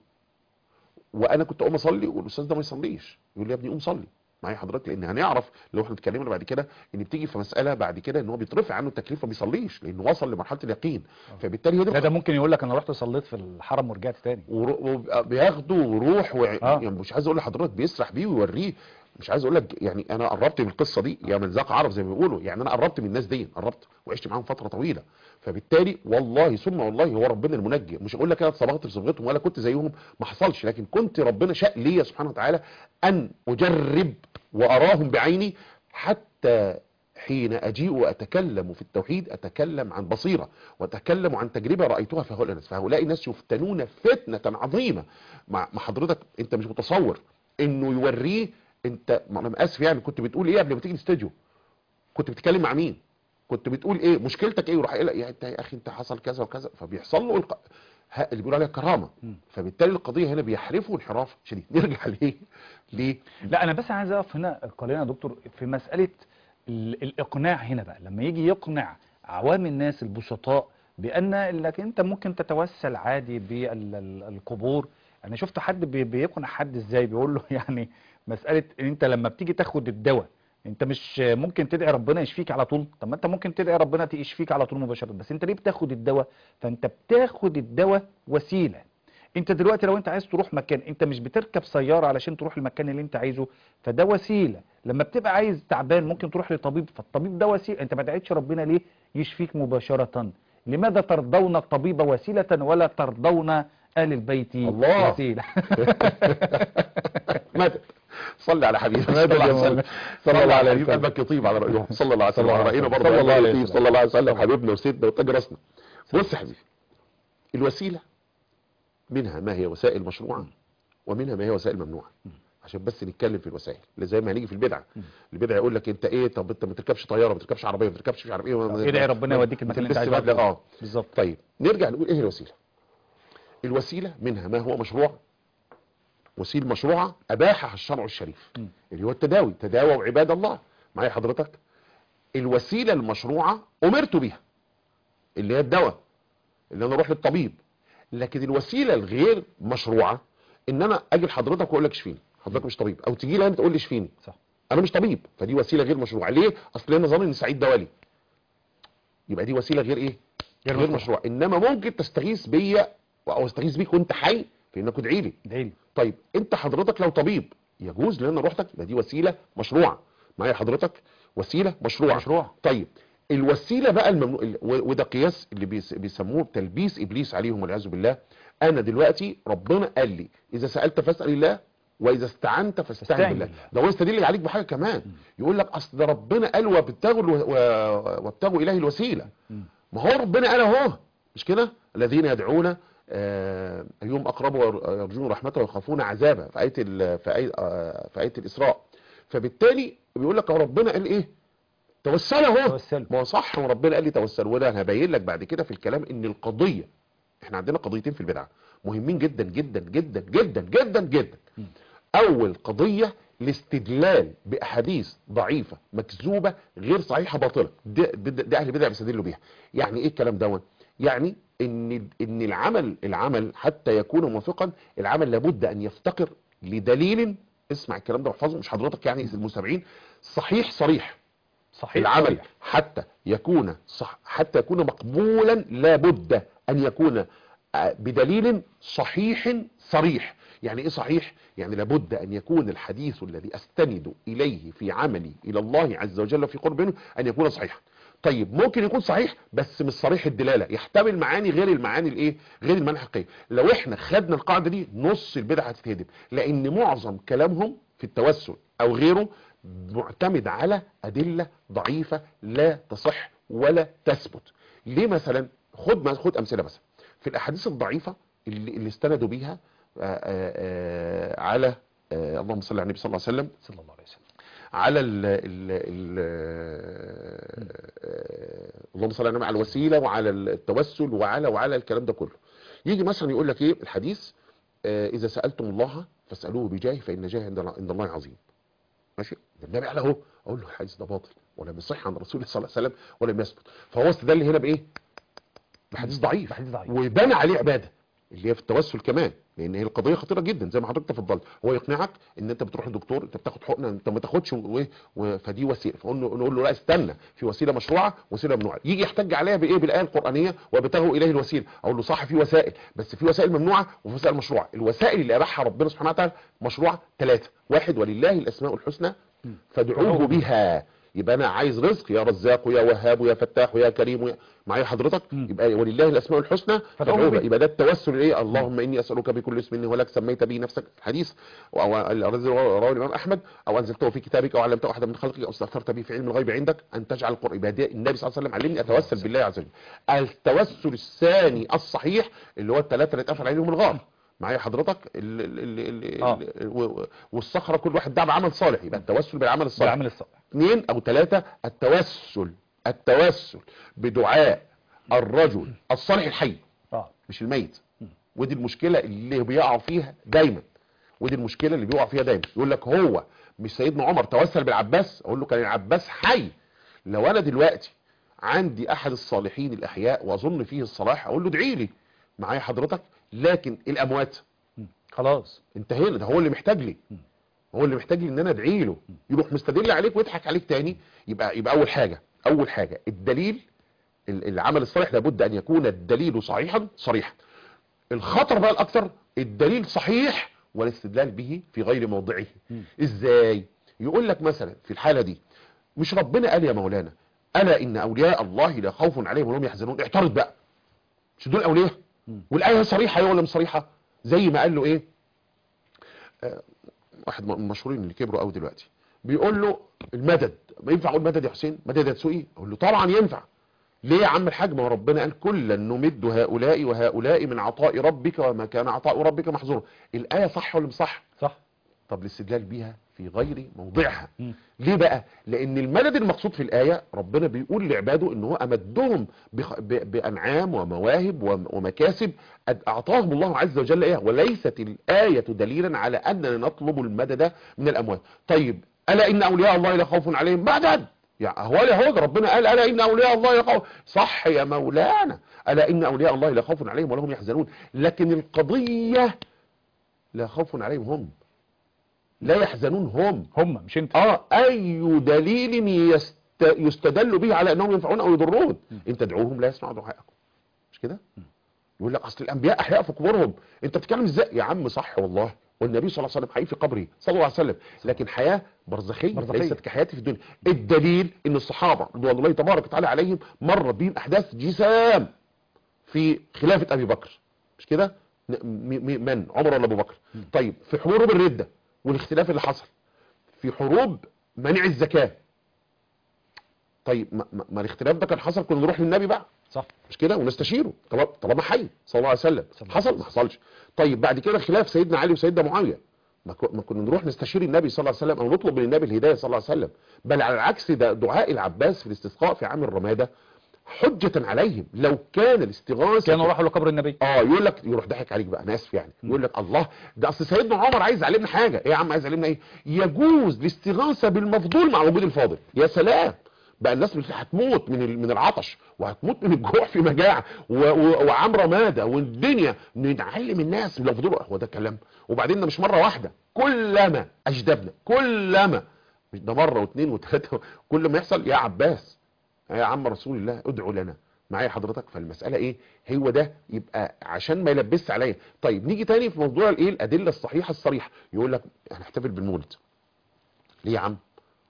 وانا كنت اقوم اصلي والاستاذ ده ما يصليش يقول لي يا ابني قوم صلي معايا حضرتك. لان هنعرف لو احنا اتكلمنا بعد كده ان بتيجي في مساله بعد كده ان هو بيترفع عنه التكليف ما بيصليش لانه وصل لمرحله اليقين. فبالتالي لا ده ممكن يقول لك انا رحت صليت في الحرم ورجعت تاني وبياخده وروح و... آه. يعني مش عايز اقول لحضرتك بيسرح بيه ويوريه. مش عايز اقول لك يعني انا قربت من القصه دي يا من ذاق عرف زي ما بيقولوا، يعني انا قربت من الناس دي قربت وعشت معاهم فتره طويله. فبالتالي والله ثم والله هو ربنا المنجي. مش هقول لك انا صبغت في صبغتهم ولا كنت زيهم ما حصلش، لكن كنت ربنا شاء لي سبحانه وتعالى ان اجرب واراهم بعيني حتى حين اجيء واتكلم في التوحيد اتكلم عن بصيره واتكلم عن تجربه رايتها في هؤلاء الناس. فهؤلاء الناس يفتنون فتنه عظيمه مع حضرتك انت مش متصور انه يوريه. انت انا اسف يعني كنت بتقول ايه قبل ما تيجي الاستوديو؟ كنت بتتكلم مع مين؟ كنت بتقول ايه مشكلتك ايه، وراح يقول لك يا انت يا اخي انت حصل كذا وكذا، فبيحصل له الق... ها- اللي بيقولوا عليها كرامه. فبالتالي القضيه هنا بيحرفوا انحراف شديد. نرجع ليه ليه لا انا بس عايز اقف هنا قليلا يا دكتور في مساله ال- الاقناع هنا بقى، لما يجي يقنع عوام الناس البسطاء بان انك انت ممكن تتوسل عادي بالقبور. انا شفت حد بي- بيقنع حد ازاي، بيقول له يعني مساله ان انت لما بتيجي تاخد الدواء انت مش ممكن تدعي ربنا يشفيك على طول؟ طب ما انت ممكن تدعي ربنا يشفيك على طول مباشره، بس انت ليه بتاخد الدواء؟ فانت بتاخد الدواء وسيله. انت دلوقتي لو انت عايز تروح مكان، انت مش بتركب سيارة علشان تروح المكان اللي انت عايزه، فده وسيلة. لما بتبقى عايز تعبان ممكن تروح لطبيب، فالطبيب ده وسيلة. انت ما دعيتش ربنا ليه يشفيك مباشرة؟ لماذا ترضون الطبيب وسيلة ولا ترضون آل البيت الله وسيلة؟ مدد. صلي على حبيبي صلى مدد الله يا عليه وسلم. مولانا. صلى الله على عليه حبيب وسلم. قلبك يطيب على رأيهم صلى الله عليه صلى وسلم، الله وعلى عليه رأينا وسلم. برضه صلى الله قلبك عليه يطيب وسلم. صلى الله عليه وسلم، صلى الله. حبيبنا وسيدنا وتاج راسنا. بص يا حبيبي، الوسيلة منها ما هي وسائل مشروعة ومنها ما هي وسائل ممنوعة، عشان بس نتكلم في الوسائل. اللي زي ما هنيجي في البدعة، البدعة يقول لك انت ايه، طب انت ما تركبش طيارة، ما تركبش عربية، ما تركبش مش عارف ايه، ادعي ربنا يوديك المكان اللي انت عايزه على طول. اه بالظبط. طيب نرجع نقول ايه الوسيلة. الوسيلة منها ما هو مشروع، وسيله مشروعه اباحها الشرع الشريف م. اللي هو التداوي، تداووا عباد الله. معايا حضرتك؟ الوسيله المشروعه امرت بها اللي هي الدواء، اللي انا اروح للطبيب. لكن الوسيله الغير مشروعه ان انا اجي لحضرتك واقول لك اشفيني، حضرتك مش طبيب، او تيجي لي انت تقول لي اشفيني، صح. انا مش طبيب، فدي وسيله غير مشروعه. ليه؟ اصل انا ظن ان سعيد ده ولي، يبقى دي وسيله غير ايه، غير غير مشروع. مشروع. انما ممكن تستغيث بيا او استغيث بيك وانت حي في انك تدعي لي. ادعي لي. طيب انت حضرتك لو طبيب يجوز لان روحتك، يبقى دي وسيله مشروعه. معايا حضرتك؟ وسيله مشروعه. مشروع. طيب الوسيله بقى الممنوع، وده قياس اللي بيس- بيسموه تلبيس ابليس عليهم والعياذ بالله. انا دلوقتي ربنا قال لي اذا سالت فاسال الله واذا استعنت فاستعن فاستعن بالله. بالله. ده هو يستدل عليك بحاجه كمان، يقول لك اصل ده ربنا قال وابتغوا الو- و- وابتغوا اليه الوسيله. م. ما هو ربنا قال اهو، مش كده؟ الذين يدعون آه، ايهم اقرب ويرجون رحمته ويخافون عذابه في ايه ال- في ايه آه، في ايه الاسراء. فبالتالي بيقول لك ربنا قال ايه؟ توسل اهو. توسل. ما هو صح، وربنا قال لي توسل. وده انا هبين لك بعد كده في الكلام ان القضيه، احنا عندنا قضيتين في البدعه مهمين جدا جدا جدا جدا جدا جدا. م. اول قضيه الاستدلال باحاديث ضعيفه مكذوبه غير صحيحه باطله، ده, ده, ده اهل البدع بيستدلوا بيها. يعني ايه الكلام دوت؟ يعني ان ان العمل العمل حتى يكون موافقا، العمل لابد ان يفتقر لدليل، اسمع الكلام ده واحفظه مش حضرتك يعني المستمعين، صحيح صريح. صحيح. العمل صحيح. حتى يكون صح، حتى يكون مقبولا لابد ان يكون آه، بدليل صحيح صريح. يعني ايه صحيح؟ يعني لابد ان يكون الحديث الذي استند اليه في عملي الى الله عز وجل في قرب منه ان يكون صحيحا. طيب ممكن يكون صحيح بس مش صريح الدلاله، يحتمل معاني غير المعاني الايه، غير المعاني الحقيقيه. لو احنا خدنا القاعده دي نص البدع هتتهدم، لان معظم كلامهم في التوسل او غيره معتمد على ادله ضعيفه لا تصح ولا تثبت. ليه؟ مثلا خد خد امثله مثلا في الاحاديث الضعيفه اللي, اللي استندوا بيها آآ آآ على آآ اللهم صل على النبي صلى الله عليه وسلم، صلى الله عليه وسلم، على ال ال ال اللهم صل على النبي، على الوسيله وعلى التوسل وعلى وعلى الكلام ده كله. يجي مثلا يقول لك ايه الحديث، آه اذا سالتم الله فاسالوه بجاه فان جاه عند عند الله عظيم. ماشي، ده النبي قال اهو، اقول له الحديث ده باطل ولم يصح عن رسول الله صلى الله عليه وسلم ولم يثبت. فهو استدل هنا بايه؟ بحديث ضعيف، بحديث ضعيف. وبنى عليه عباده اللي هي في التوسل كمان، لان هي القضيه خطيره جدا زي ما حضرتك تفضلت. هو يقنعك ان انت بتروح للدكتور، انت بتاخد حقنه، انت ما تاخدش و... و... فدي وسيله، فنقول له نقول له لا استنى، في وسيله مشروعه وسيله ممنوعه. يجي يحتج عليها بايه؟ بالايه القرانيه وابتغوا اليه الوسيله. اقول له صح في وسائل، بس في وسائل ممنوعه وفي وسائل مشروعه. الوسائل اللي اباحها ربنا سبحانه وتعالى مشروعه ثلاثه: واحد ولله الاسماء الحسنى فادعوه بها. يبقى انا عايز رزق، يا رزاق يا وهاب يا فتاح يا كريم يا... معايا حضرتك؟ مم. يبقى ولله الاسماء الحسنى فادعوه فادعوه بها. بها. يبقى ده التوسل ايه؟ اللهم اني اسالك بكل اسم هو لك سميت به نفسك، الحديث او رواه الامام احمد، او انزلته في كتابك او علمته احدا من خلقك او استغفرت به في علم الغيب عندك ان تجعل القران. يبقى ده النبي صلى الله عليه وسلم علمني اتوسل بالله عز وجل. التوسل الثاني الصحيح اللي هو الثلاثه اللي اتقفل عليهم الغار. معايا حضرتك؟ ال ال ال آه. ال والصخره كل واحد دعا بعمل صالح، يبقى التوسل بالعمل الصالح. بالعمل الصالح. اثنين او ثلاثة التوسل التوسل بدعاء الرجل الصالح الحي اه مش الميت. ودي المشكلة اللي بيقع فيها دايما، ودي المشكلة اللي بيقع فيها دايما. يقول لك هو مش سيدنا عمر توسل بالعباس؟ اقول له كان العباس حي. لو انا دلوقتي عندي احد الصالحين الاحياء واظن فيه الصلاح اقول له ادعي لي معايا حضرتك. لكن الاموات خلاص انتهينا، ده هو اللي محتاج لي، هو اللي محتاج لي ان انا ادعي له، يروح مستدل عليك ويضحك عليك تاني. يبقى يبقى اول حاجة اول حاجة الدليل، العمل الصالح لابد ان يكون الدليل صحيحا صريحا. الخطر بقى الاكثر الدليل صحيح والاستدلال به في غير موضعه. ازاي؟ يقول لك مثلا في الحالة دي مش ربنا قال يا مولانا الا ان اولياء الله لا خوف عليهم ولا هم يحزنون؟ اعترض بقى، مش دول اولياء؟ والايه صريحه ولا مش صريحه؟ زي ما قال له ايه آه واحد من المشهورين اللي كبروا قوي دلوقتي بيقول له المدد، ما ينفع اقول مدد يا حسين؟ مدد يا تسوقي؟ اقول له طبعا ينفع. ليه يا عم الحاج؟ ما ربنا قال كلا نمد هؤلاء وهؤلاء من عطاء ربك وما كان عطاء ربك محظورا. الايه صح ولا مش صح؟ صح. طب الاستدلال بيها في غير موضعها. م. ليه بقى؟ لان المدد المقصود في الايه ربنا بيقول لعباده ان هو امدهم بخ... ب... بانعام ومواهب ومكاسب اعطاهم الله عز وجل ايه، وليست الايه دليلا على اننا نطلب المدد من الاموات. طيب الا ان اولياء الله لا خوف عليهم بعد يعني هو اليهود ربنا قال الا ان اولياء الله لا خوف، صح يا مولانا، الا ان اولياء الله لا خوف عليهم ولا هم يحزنون، لكن القضيه لا خوف عليهم هم، لا يحزنون هم هم مش انت. اه اي دليل يست... يستدل به على انهم ينفعون او يضرون؟ انت ادعوهم لا يسمعوا دعاءكم، مش كده؟ يقول لك اصل الانبياء احياء في قبورهم. انت بتتكلم ازاي يا عم؟ صح والله، والنبي صلى الله عليه وسلم حي في قبره صلى الله عليه وسلم، لكن حياه برزخيه, برزخية. ليست كحياتي في الدنيا. الدليل ان الصحابه رضوان الله تبارك وتعالى عليهم مر بهم احداث جسام في خلافه ابي بكر، مش كده؟ من عمر ولا ابو بكر؟ طيب في حروب الرده والاختلاف اللي حصل في حروب منع الزكاه، طيب ما, ما الاختلاف ده كان حصل كنا نروح للنبي بقى، صح مش كده؟ ونستشيره طالما حي صلى الله عليه وسلم. حصل ما حصلش؟ طيب بعد كده خلاف سيدنا علي وسيدنا معاويه، ما كنا نروح نستشير النبي صلى الله عليه وسلم او نطلب من النبي الهدايه صلى الله عليه وسلم؟ بل على العكس، ده دعاء العباس في الاستسقاء في عام الرماده حجة عليهم. لو كان الاستغاثة كانوا راحوا لقبر النبي اه يقول لك يروح ضحك عليك بقى، انا اسف يعني، يقول لك الله ده اصل سيدنا عمر عايز يعلمنا حاجه. ايه يا عم عايز يعلمنا ايه؟ يجوز الاستغاثه بالمفضول مع وجود الفاضل. يا سلام بقى، الناس هتموت من من العطش وهتموت من الجوع في مجاعه وعام رماده والدنيا، نعلم الناس بالمفضول. هو ده كلام؟ وبعدين ده مش مره واحده، كلما اجدبنا كلما، مش ده مره واثنين وثلاثه، كل ما يحصل يا عباس يا عم رسول الله ادعوا لنا معايا حضرتك. فالمسألة ايه؟ هو ده يبقى عشان ما يلبسش عليا. طيب نيجي تاني في موضوع الايه الادلة الصحيحة الصريحة. يقول لك هنحتفل بالمولد ليه يا عم؟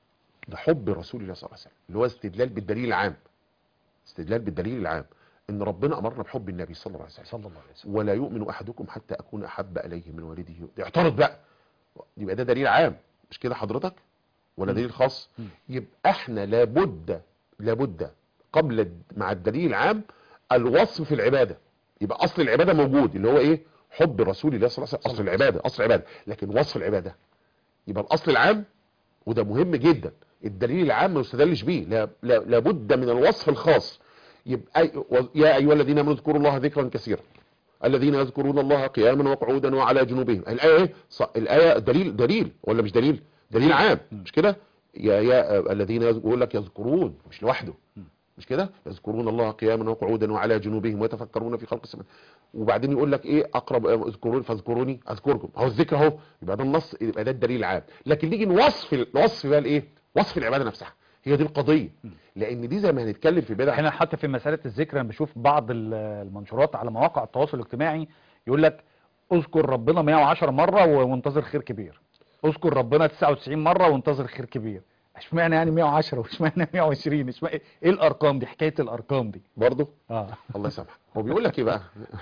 ده حب رسول الله صلى الله عليه وسلم، اللي هو استدلال بالدليل العام، استدلال بالدليل العام ان ربنا امرنا بحب النبي صلى الله عليه وسلم. صلى الله عليه وسلم. ولا يؤمن احدكم حتى اكون احب اليه من والده. اعترض بقى، يبقى ده دليل عام مش كده حضرتك ولا دليل خاص؟ يبقى احنا لابد لابد قبل مع الدليل العام الوصف في العبادة. يبقى اصل العبادة موجود اللي هو ايه؟ حب رسول الله صلى الله عليه وسلم، اصل العبادة اصل العبادة، لكن وصف العبادة يبقى الاصل العام، وده مهم جدا. الدليل العام ما يستدلش بيه، لا لابد من الوصف الخاص. يبقى يا ايها الذين امنوا اذكروا الله ذكرا كثيرا الذين يذكرون الله قياما وقعودا وعلى جنوبهم. الايه ايه؟ الايه دليل دليل ولا مش دليل؟ دليل عام مش كده؟ يا يا الذين يقول لك يذكرون مش لوحده، مش كده؟ يذكرون الله قياما وقعودا وعلى جنوبهم ويتفكرون في خلق السماء. وبعدين يقول لك ايه؟ اقرب اذكرون فاذكروني اذكركم. اهو الذكر اهو، يبقى ده النص، يبقى ده الدليل العام. لكن نيجي نوصف الوصف بقى الايه؟ وصف العباده نفسها، هي دي القضيه. لان دي زي ما هنتكلم في بدع هنا حتى في مساله الذكر انا بشوف بعض المنشورات على مواقع التواصل الاجتماعي يقول لك اذكر ربنا مئة وعشرة مره وانتظر خير كبير، اذكر ربنا تسعة وتسعين مره وانتظر خير كبير. اشمعنى يعني مئة وعشرة واشمعنى مئة وعشرين؟ اشمعنى ايه الارقام دي؟ حكايه الارقام دي برضه اه الله يسامحك. هو بيقول لك ايه بقى؟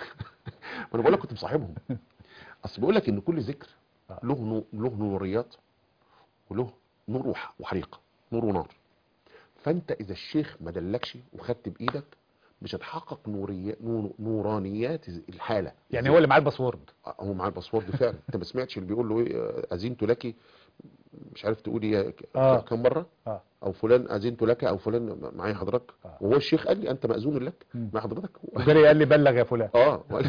انا بقول لك كنت مصاحبهم. اصل بيقول لك ان كل ذكر له نو... له نوريات وله نور وحريقه، نور ونار. فانت اذا الشيخ ما دلكش وخدت بايدك مش هتحقق نوريات نور... نورانيات الحاله. يعني هو اللي معاه الباسورد، هو معاه الباسورد فعلا. انت ما سمعتش اللي بيقول له ايه؟ اذنت لك مش عارف تقولي آه. كم مره؟ اه او فلان اذنت لك او فلان معايا حضرتك، آه. وهو الشيخ قال لي انت مأذون لك مم. مع حضرتك. وجري قال لي بلغ يا فلان. اه وقال-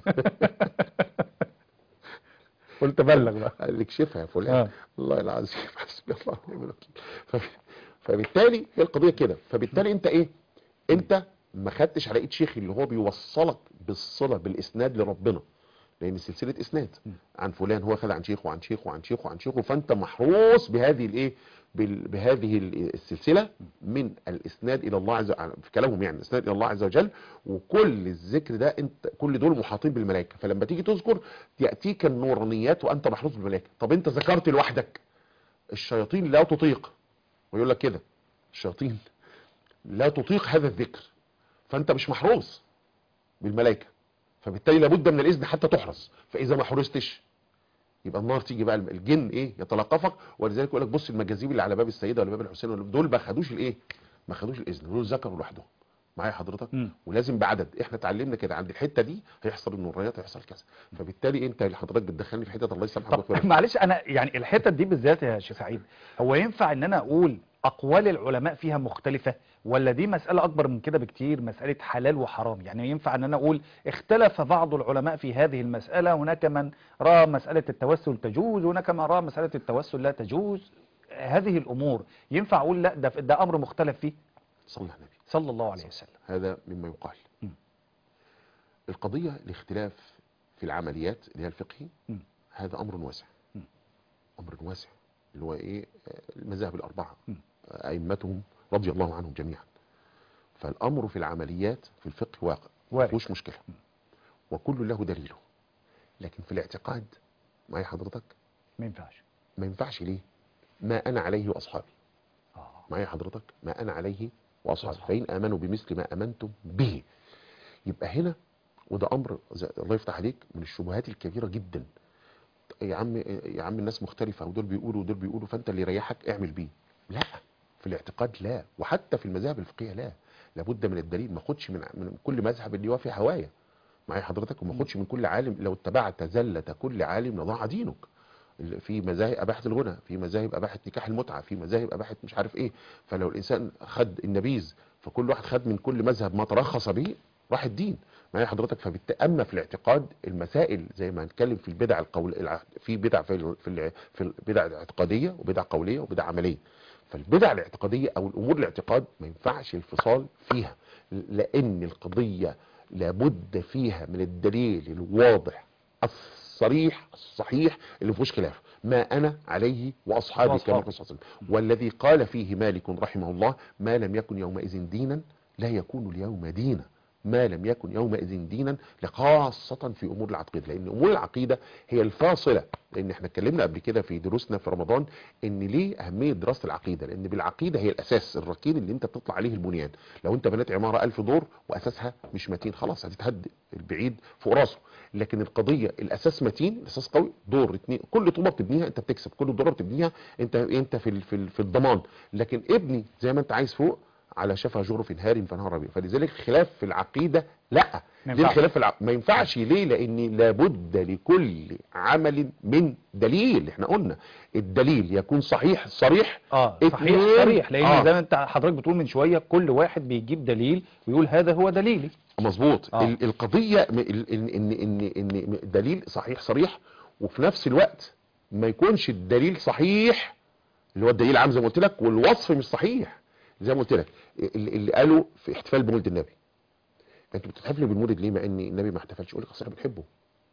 قلت بلغ بقى. قال لك شفها يا فلان. اه والله العظيم حسبي الله ونعم الوكيل. ف- فبالتالي هي القضيه كده. فبالتالي انت ايه، انت ما خدتش على ايد شيخ اللي هو بيوصلك بالصله بالاسناد لربنا، لان سلسله اسناد عن فلان هو خد عن شيخه وعن شيخه وعن شيخه وعن شيخه، فانت محروس بهذه الايه، بال- بهذه ال- السلسله من الاسناد الى الله عز وجل، في كلامهم يعني الاسناد الى الله عز وجل. وكل الذكر ده انت كل دول محاطين بالملائكه، فلما تيجي تذكر ياتيك النورانيات وانت محروس بالملائكه. طب انت ذكرت لوحدك، الشياطين لا تطيق، ويقول لك كده الشياطين لا تطيق هذا الذكر، فانت مش محروس بالملائكه، فبالتالي لابد من الاذن حتى تحرس. فاذا ما حرستش يبقى النار تيجي بقى، الجن ايه يتلقفك. ولذلك يقول لك بص المجاذيب اللي على باب السيده ولا باب الحسين ولا دول ما خدوش الايه، ما خدوش الاذن، دول ذكروا لوحدهم معايا حضرتك. مم. ولازم بعدد، احنا اتعلمنا كده عند الحته دي هيحصل النورانيات هيحصل كذا. فبالتالي انت اللي حضرتك بتدخلني في حته الله يسامحك طب ويغفر لك. معلش انا يعني الحته دي بالذات يا شيخ سعيد، هو ينفع ان انا اقول اقوال العلماء فيها مختلفه، ولا دي مساله اكبر من كده بكتير، مساله حلال وحرام؟ يعني ينفع ان انا اقول اختلف بعض العلماء في هذه المساله، هناك من راى مساله التوسل تجوز، هناك من راى مساله التوسل لا تجوز، هذه الامور ينفع اقول لا ده ده امر مختلف فيه؟ صلى على النبي صلى الله عليه وسلم. هذا مما يقال. م. القضيه الاختلاف في العمليات اللي هي الفقهي، م. هذا امر واسع، م. امر واسع اللي هو ايه، المذاهب الاربعه م. ائمتهم رضي الله عنهم جميعا. فالامر في العمليات في الفقه واقع ما وارد. فيهوش مشكله، وكل له دليله. لكن في الاعتقاد معايا حضرتك ما ينفعش. ما ينفعش. ليه؟ ما انا عليه واصحابي، اه معايا حضرتك، ما انا عليه واصحابي، وأصحابي. فان امنوا بمثل ما امنتم به. يبقى هنا وده امر زي- الله يفتح عليك من الشبهات الكبيره جدا. يا عم يا عم الناس مختلفه ودول بيقولوا ودول بيقولوا، فانت اللي يريحك اعمل بيه. لا، في الاعتقاد لا، وحتى في المذاهب الفقهيه لا، لابد من الدليل. ما خدش من من كل مذهب اللي هو في هوايه معايا حضرتك، وما خدش من كل عالم. لو اتبعت زله كل عالم لضاع دينك. في مذاهب اباحت الغنى، في مذاهب اباحت نكاح المتعه، في مذاهب اباحت مش عارف ايه. فلو الانسان خد النبيذ، فكل واحد خد من كل مذهب ما ترخص به راح الدين معايا حضرتك. فبالتأمة في الاعتقاد المسائل زي ما هنتكلم في البدع القول الع- في بدع في ال- في ال- في البدع الاعتقاديه وبدع قوليه وبدع عمليه. فالبدع الاعتقاديه او الامور الاعتقاد ما ينفعش الفصال فيها، لان القضيه لابد فيها من الدليل الواضح الصريح الصحيح اللي فيهوش خلاف. ما انا عليه واصحابي كما وأصحابي. قال صلى الله عليه وسلم. والذي قال فيه مالك رحمه الله: ما لم يكن يومئذ دينا لا يكون اليوم دينا. ما لم يكن يومئذ دينا، لخاصة في امور العقيده، لان امور العقيده هي الفاصله. لان احنا اتكلمنا قبل كده في دروسنا في رمضان ان ليه اهميه دراسه العقيده، لان بالعقيده هي الاساس الركين اللي انت بتطلع عليه البنيان. لو انت بنيت عماره ألف دور واساسها مش متين، خلاص هتتهد البعيد فوق راسه. لكن القضيه الاساس متين، الاساس قوي، دور اتنين، كل طوبه بتبنيها انت بتكسب، كل دوره بتبنيها انت انت في ال- في ال- في الضمان. لكن ابني زي ما انت عايز فوق على شفا جرف هار فانهار به. فلذلك خلاف في العقيده لا. ما ليه ينفعش. الخلاف في الع... ما ينفعش ليه؟ لان لابد لكل عمل من دليل. احنا قلنا الدليل يكون صحيح صريح. اه صحيح اتنين- صريح، لان آه. زي ما انت حضرتك بتقول من شويه كل واحد بيجيب دليل ويقول هذا هو دليلي. مظبوط. آه. ال- القضيه م- ال- ان ان ان ان دليل صحيح صريح، وفي نفس الوقت ما يكونش الدليل صحيح اللي هو الدليل العام زي ما قلت لك، والوصف مش صحيح زي ما قلت لك. اللي اللي قالوا في احتفال بمولد النبي: انتوا بتحتفلوا بالمولد ليه مع ان النبي ما احتفلش؟ يقول لك اصل احنا بنحبه،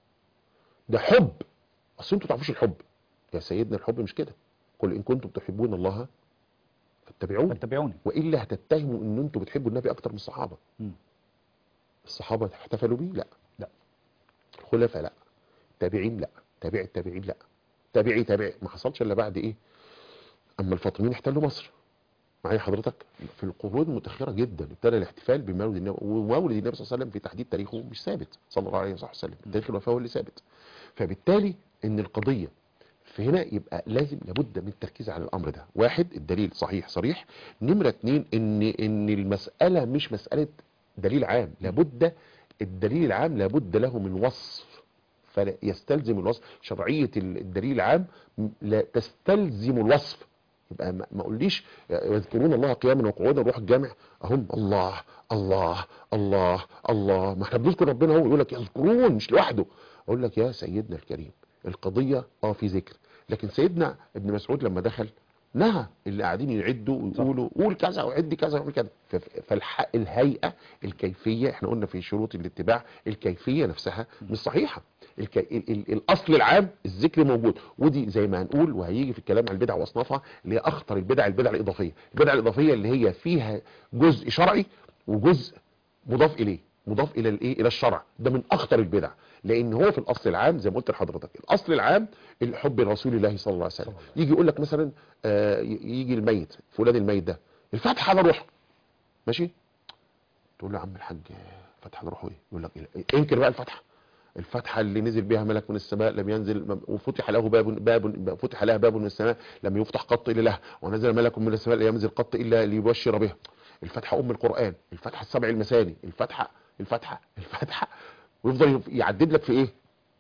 ده حب، اصل انتوا ما تعرفوش الحب. يا سيدنا الحب مش كده. قل ان كنتم تحبون الله فاتبعوني، فاتبعوني. والا هتتهموا ان انتوا بتحبوا النبي اكتر من الصحابه. مم. الصحابه احتفلوا بيه؟ لا. لا. الخلفاء لا. التابعين لا. تابع التابعين لا. تابعي تابعي ما حصلش الا بعد ايه؟ اما الفاطميين احتلوا مصر معايا حضرتك في القرون المتاخره جدا ابتدى الاحتفال بمولد النبي. ومولد النبي صلى الله عليه وسلم في تحديد تاريخه مش ثابت صلى الله عليه وسلم، تاريخ الوفاه هو اللي ثابت. فبالتالي ان القضيه في هنا يبقى لازم لابد من التركيز على الامر ده. واحد، الدليل صحيح صريح. نمره اتنين، ان ان المساله مش مساله دليل عام، لابد الدليل العام لابد له من وصف، فيستلزم الوصف. شرعيه الدليل العام لا تستلزم الوصف يبقى ما ما اقوليش يذكرون الله قياما وقعودا نروح الجامع اهم الله الله الله الله، ما احنا بنذكر ربنا هو يقول لك يذكرون مش لوحده. اقول لك يا سيدنا الكريم القضيه اه في ذكر، لكن سيدنا ابن مسعود لما دخل نهى اللي قاعدين يعدوا ويقولوا قول كذا وعد كذا وعمل كذا. فالهيئه الكيفيه احنا قلنا في شروط الاتباع الكيفيه نفسها مش صحيحه. الكي... ال... ال... الاصل العام الذكر موجود، ودي زي ما هنقول وهيجي في الكلام عن البدع واصنافها اللي هي اخطر البدع البدع الاضافيه. البدع الاضافيه اللي هي فيها جزء شرعي وجزء مضاف اليه، مضاف الى الايه الى الشرع، ده من اخطر البدع. لان هو في الاصل العام زي ما قلت لحضرتك الاصل العام الحب لرسول الله صلى الله عليه وسلم. يجي يقول لك مثلا آه يجي الميت فلان الميت ده الفاتحه على روحه ماشي، تقول له يا عم الحاج فتح على روحه ايه؟ يقول لك إيه؟ انكر بقى الفاتحه الفتحة اللي نزل بها ملك من السماء لم ينزل وفتح له باب باب فتح لها باب من السماء لم يفتح قط الا له، ونزل ملك من السماء لا ينزل قط الا ليبشر بها. الفتحة ام القرآن، الفتحة السبع المثاني، الفتحة الفتحة الفتحة ويفضل يعدد لك في ايه؟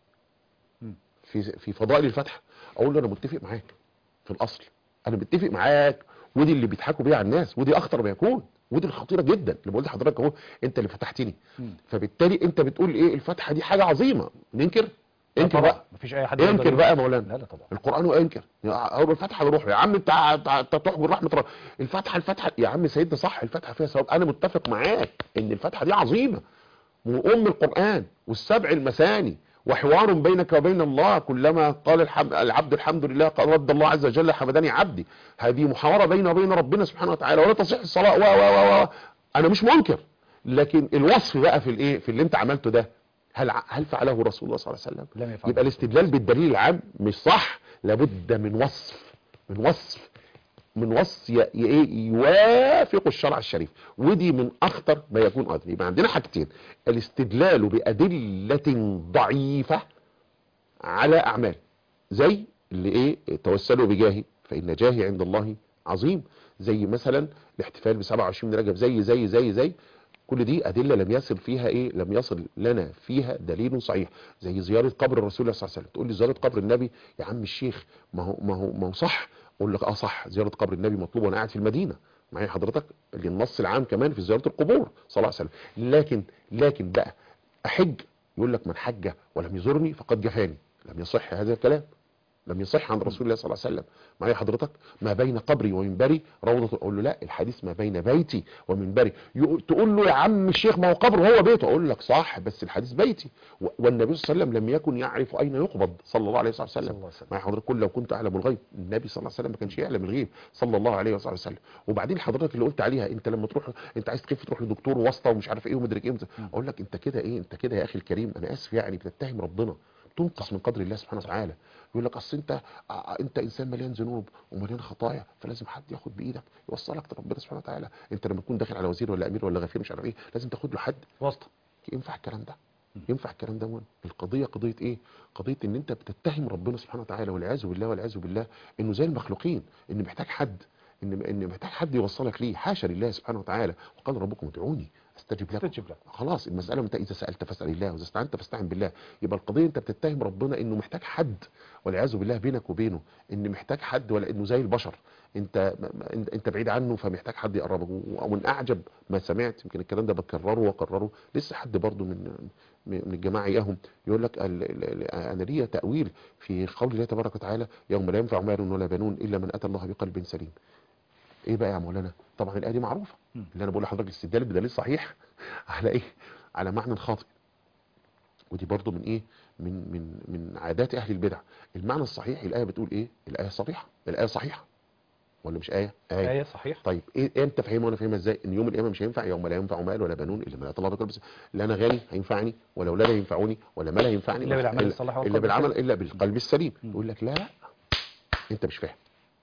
في في فضائل الفتحة. اقول له انا متفق معاك في الاصل، انا متفق معاك، ودي اللي بيضحكوا بيها على الناس، ودي اخطر ما يكون، ودي الخطيره جدا اللي بقول لحضرتك اهو انت اللي فتحتني. م. فبالتالي انت بتقول ايه الفتحه دي حاجه عظيمه ننكر؟ انكر بقى، مفيش اي حد انكر بقى يا مولانا. لا لا طبعا القران وانكر اول الفتحه لروح يا عم انت انت تحجر رحمه ربنا. الفتحه الفتحه يا عم سيدنا صح الفتحه فيها ثواب، انا متفق معاك ان الفتحه دي عظيمه وام القران والسبع المثاني وحوار بينك وبين الله، كلما قال الحمد العبد الحمد لله قال رد الله عز وجل حمدني عبدي. هذه محاورة بينه وبين ربنا سبحانه وتعالى ولا تصح الصلاة و و و انا مش منكر، لكن الوصف بقى في الايه في اللي انت عملته ده هل هل فعله رسول الله صلى الله عليه وسلم؟ يبقى الاستدلال بالدليل العام مش صح، لابد من وصف من وصف من وصف يوافق الشرع الشريف، ودي من اخطر ما يكون ايضا. يبقى عندنا حاجتين، الاستدلال بادله ضعيفه على اعمال زي اللي ايه توسلوا بجاهي فان جاهي عند الله عظيم، زي مثلا الاحتفال ب سبعة وعشرين من رجب، زي زي زي زي كل دي ادله لم يصل فيها ايه لم يصل لنا فيها دليل صحيح. زي زياره قبر الرسول صلى الله عليه وسلم، تقول لي زياره قبر النبي يا عم الشيخ ما هو ما هو ما هو صح، اقول لك اه صح زياره قبر النبي مطلوبه وانا قاعد في المدينه معايا حضرتك، اللي النص العام كمان في زياره القبور صلى الله عليه وسلم. لكن لكن بقى احج يقول لك من حج ولم يزورني فقد جفاني، لم يصح هذا الكلام، لم يصح عن رسول الله صلى الله عليه وسلم معايا حضرتك. ما بين قبري ومنبري روضة، اقول له لا الحديث ما بين بيتي ومنبري. تقول له يا عم الشيخ ما هو قبره هو بيته، اقول لك صح بس الحديث بيتي، والنبي صلى الله عليه وسلم لم يكن يعرف اين يقبض صلى الله عليه وسلم معايا حضرتك. كل لو كنت اعلم الغيب، النبي صلى الله عليه وسلم ما كانش يعلم الغيب صلى الله عليه وسلم. وبعدين حضرتك اللي قلت عليها انت لما تروح انت عايز تخف تروح لدكتور واسطه ومش عارف ايه ومدرك ايه، اقول لك انت كده ايه انت كده يا اخي الكريم انا اسف يعني بتتهم ربنا، تنقص من قدر الله سبحانه وتعالى. يقول لك اصل انت انت انسان مليان ذنوب ومليان خطايا فلازم حد ياخد بايدك يوصلك لربنا سبحانه وتعالى. انت لما تكون داخل على وزير ولا امير ولا غفير مش عارف ايه لازم تاخد له حد واسطه. ينفع الكلام ده؟ ينفع الكلام ده مون؟ القضيه قضيه ايه؟ قضيه ان انت بتتهم ربنا سبحانه وتعالى والعياذ بالله والعياذ بالله انه زي المخلوقين، ان محتاج حد ان ان محتاج حد يوصلك ليه. حاشا لله سبحانه وتعالى، وقال ربكم ادعوني استجب لكم. استجب لكم خلاص المساله انت اذا سالت فاسال الله واذا استعنت فاستعن بالله. يبقى القضيه انت بتتهم ربنا انه محتاج حد والعياذ بالله بينك وبينه، ان محتاج حد ولا انه زي البشر انت انت بعيد عنه فمحتاج حد يقربك. ومن اعجب ما سمعت يمكن الكلام ده بكرره واكرره لسه حد برضو من من الجماعه اياهم يقول لك انا ليا تاويل في قول الله تبارك وتعالى يوم لا ينفع مال ولا بنون الا من اتى الله بقلب سليم. ايه بقى يا مولانا؟ طبعا الايه دي معروفه اللي انا بقول لحضرتك الاستدلال بدليل صحيح على ايه؟ على معنى خاطئ. ودي برضو من ايه من من من عادات اهل البدع. المعنى الصحيح الايه بتقول ايه؟ الايه صريحه، الايه صحيحه ولا مش ايه؟ ايه, آية صحيح. طيب ايه امتى فهمها وانا فاهمها ازاي؟ ان يوم القيامه مش هينفع يوم لا ينفع مال ولا بنون الا من اتى الله بقلب سليم. لا انا غني هينفعني ولا اولاد هينفعوني ولا مال هينفعني الا بالعمل الصالح الا بالعمل الا بالقلب السليم. يقول لك لا لا انت مش فاهم.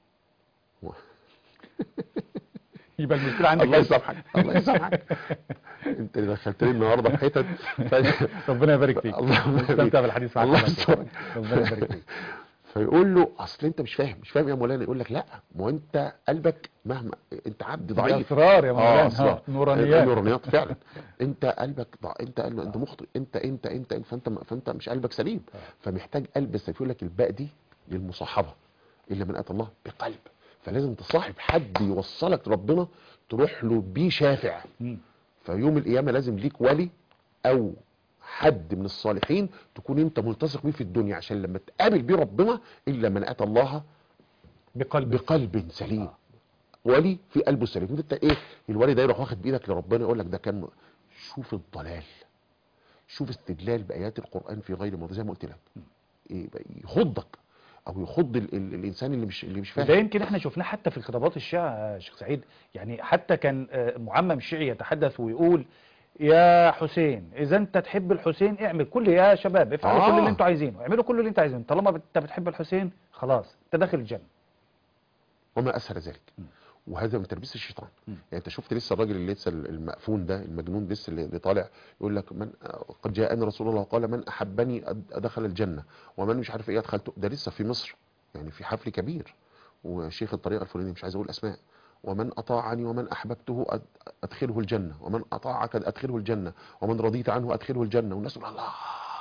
يبقى المشكله عندك. الله يسامحك الله يسامحك انت اللي دخلتني النهارده في حتت ربنا يبارك فيك. الله استمتع بالحديث معاك. الله يسامحك ربنا يبارك فيك. فيقول له اصل انت مش فاهم مش فاهم يا مولانا. يقول لك لا ما انت قلبك مهما انت عبد ضعيف. اسرار يا مولانا. اه نورانيات نورانيات فعلا. انت قلبك ضع... انت قلب... انت مخطئ انت انت انت فانت فانت مش قلبك سليم. فمحتاج قلب. بس يقول لك الباء دي للمصاحبه الا من اتى الله بقلب. فلازم تصاحب حد يوصلك لربنا تروح له بيه شافع. مم. فيوم القيامه لازم ليك ولي او حد من الصالحين تكون انت ملتصق بيه في الدنيا، عشان لما تقابل بيه ربنا الا من اتى الله بقلب بقلب سليم. آه. ولي في قلبه سليم. انت ايه الولي ده يروح واخد بايدك لربنا يقول لك ده كان. شوف الضلال، شوف استدلال بايات القران في غير موضوع زي ما قلت لك، إيه يخضك او يخض ال ال الانسان اللي مش اللي مش فاهم. وده يمكن احنا شفناه حتى في خطابات الشيعة يا شيخ سعيد، يعني حتى كان آه، معمم شيعي يتحدث ويقول يا حسين اذا انت تحب الحسين اعمل كل، يا شباب افعلوا آه. كل اللي انتوا عايزينه، اعملوا كل اللي انتوا عايزينه، طالما انت بتحب الحسين خلاص انت داخل الجنة. وما اسهل ذلك. وهذا من تلبيس الشيطان. يعني انت شفت لسه الراجل اللي لسه المأفون ده المجنون لسه اللي طالع يقول لك من قد جاءني رسول الله قال من احبني ادخل الجنه ومن مش عارف ايه ادخلته. ده لسه في مصر يعني في حفل كبير وشيخ الطريقه الفلانيه مش عايز اقول اسماء، ومن اطاعني ومن احببته ادخله الجنه ومن اطاعك ادخله الجنه ومن رضيت عنه ادخله الجنه. والناس تقول الله.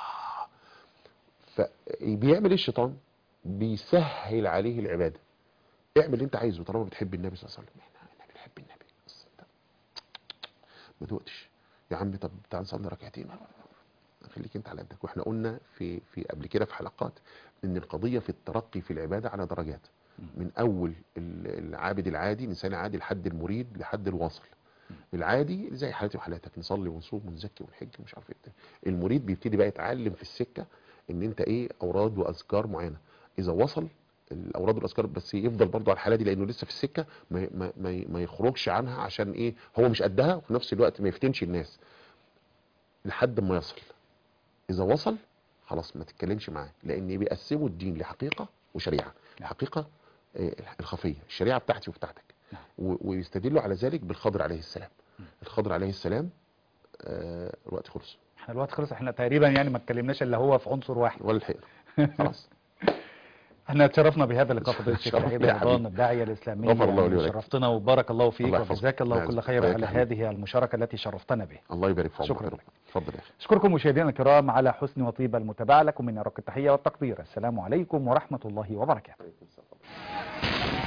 فبيعمل ايه الشيطان؟ بيسهل عليه العباده. اعمل اللي انت عايزه طالما بتحب النبي صلى الله عليه وسلم. احنا بنحب النبي بس انت ما دقتش يا عم. طب تعال نصلي ركعتين، خليك انت على قدك. واحنا قلنا في في قبل كده في حلقات ان القضيه في الترقي في العباده على درجات، من اول العابد العادي الانسان عادي لحد المريد لحد الواصل. العادي زي حالتي وحالاتك نصلي ونصوم ونزكي ونحج ومش عارف ايه. المريد بيبتدي بقى يتعلم في السكه ان انت ايه اوراد واذكار معينه. اذا وصل الاوراد والاذكار بس يفضل برضه على الحاله دي لانه لسه في السكه ما ما ما, ما يخرجش عنها عشان ايه هو مش قدها، وفي نفس الوقت ما يفتنش الناس لحد ما يصل. اذا وصل خلاص ما تتكلمش معاه، لان بيقسموا الدين لحقيقه وشريعه. الحقيقه الخفيه الشريعه بتاعتي وبتاعتك، ويستدلوا على ذلك بالخضر عليه السلام. الخضر عليه السلام آه الوقت خلص. احنا الوقت خلص، احنا تقريبا يعني ما اتكلمناش الا هو في عنصر واحد ولا الحقيقه خلاص. احنا اتشرفنا بهذا اللقاء فضيله الشيخ سعيد رمضان الداعيه الاسلاميه. غفر الله لي ولك. شرفتنا وبارك الله فيك وجزاك الله كل خير على هذه المشاركه التي شرفتنا بها. الله يبارك فيك. شكرا لك. اتفضل يا اخي. اشكركم مشاهدينا الكرام على حسن وطيب المتابعه. لكم من ارق التحيه والتقدير. السلام عليكم ورحمه الله وبركاته.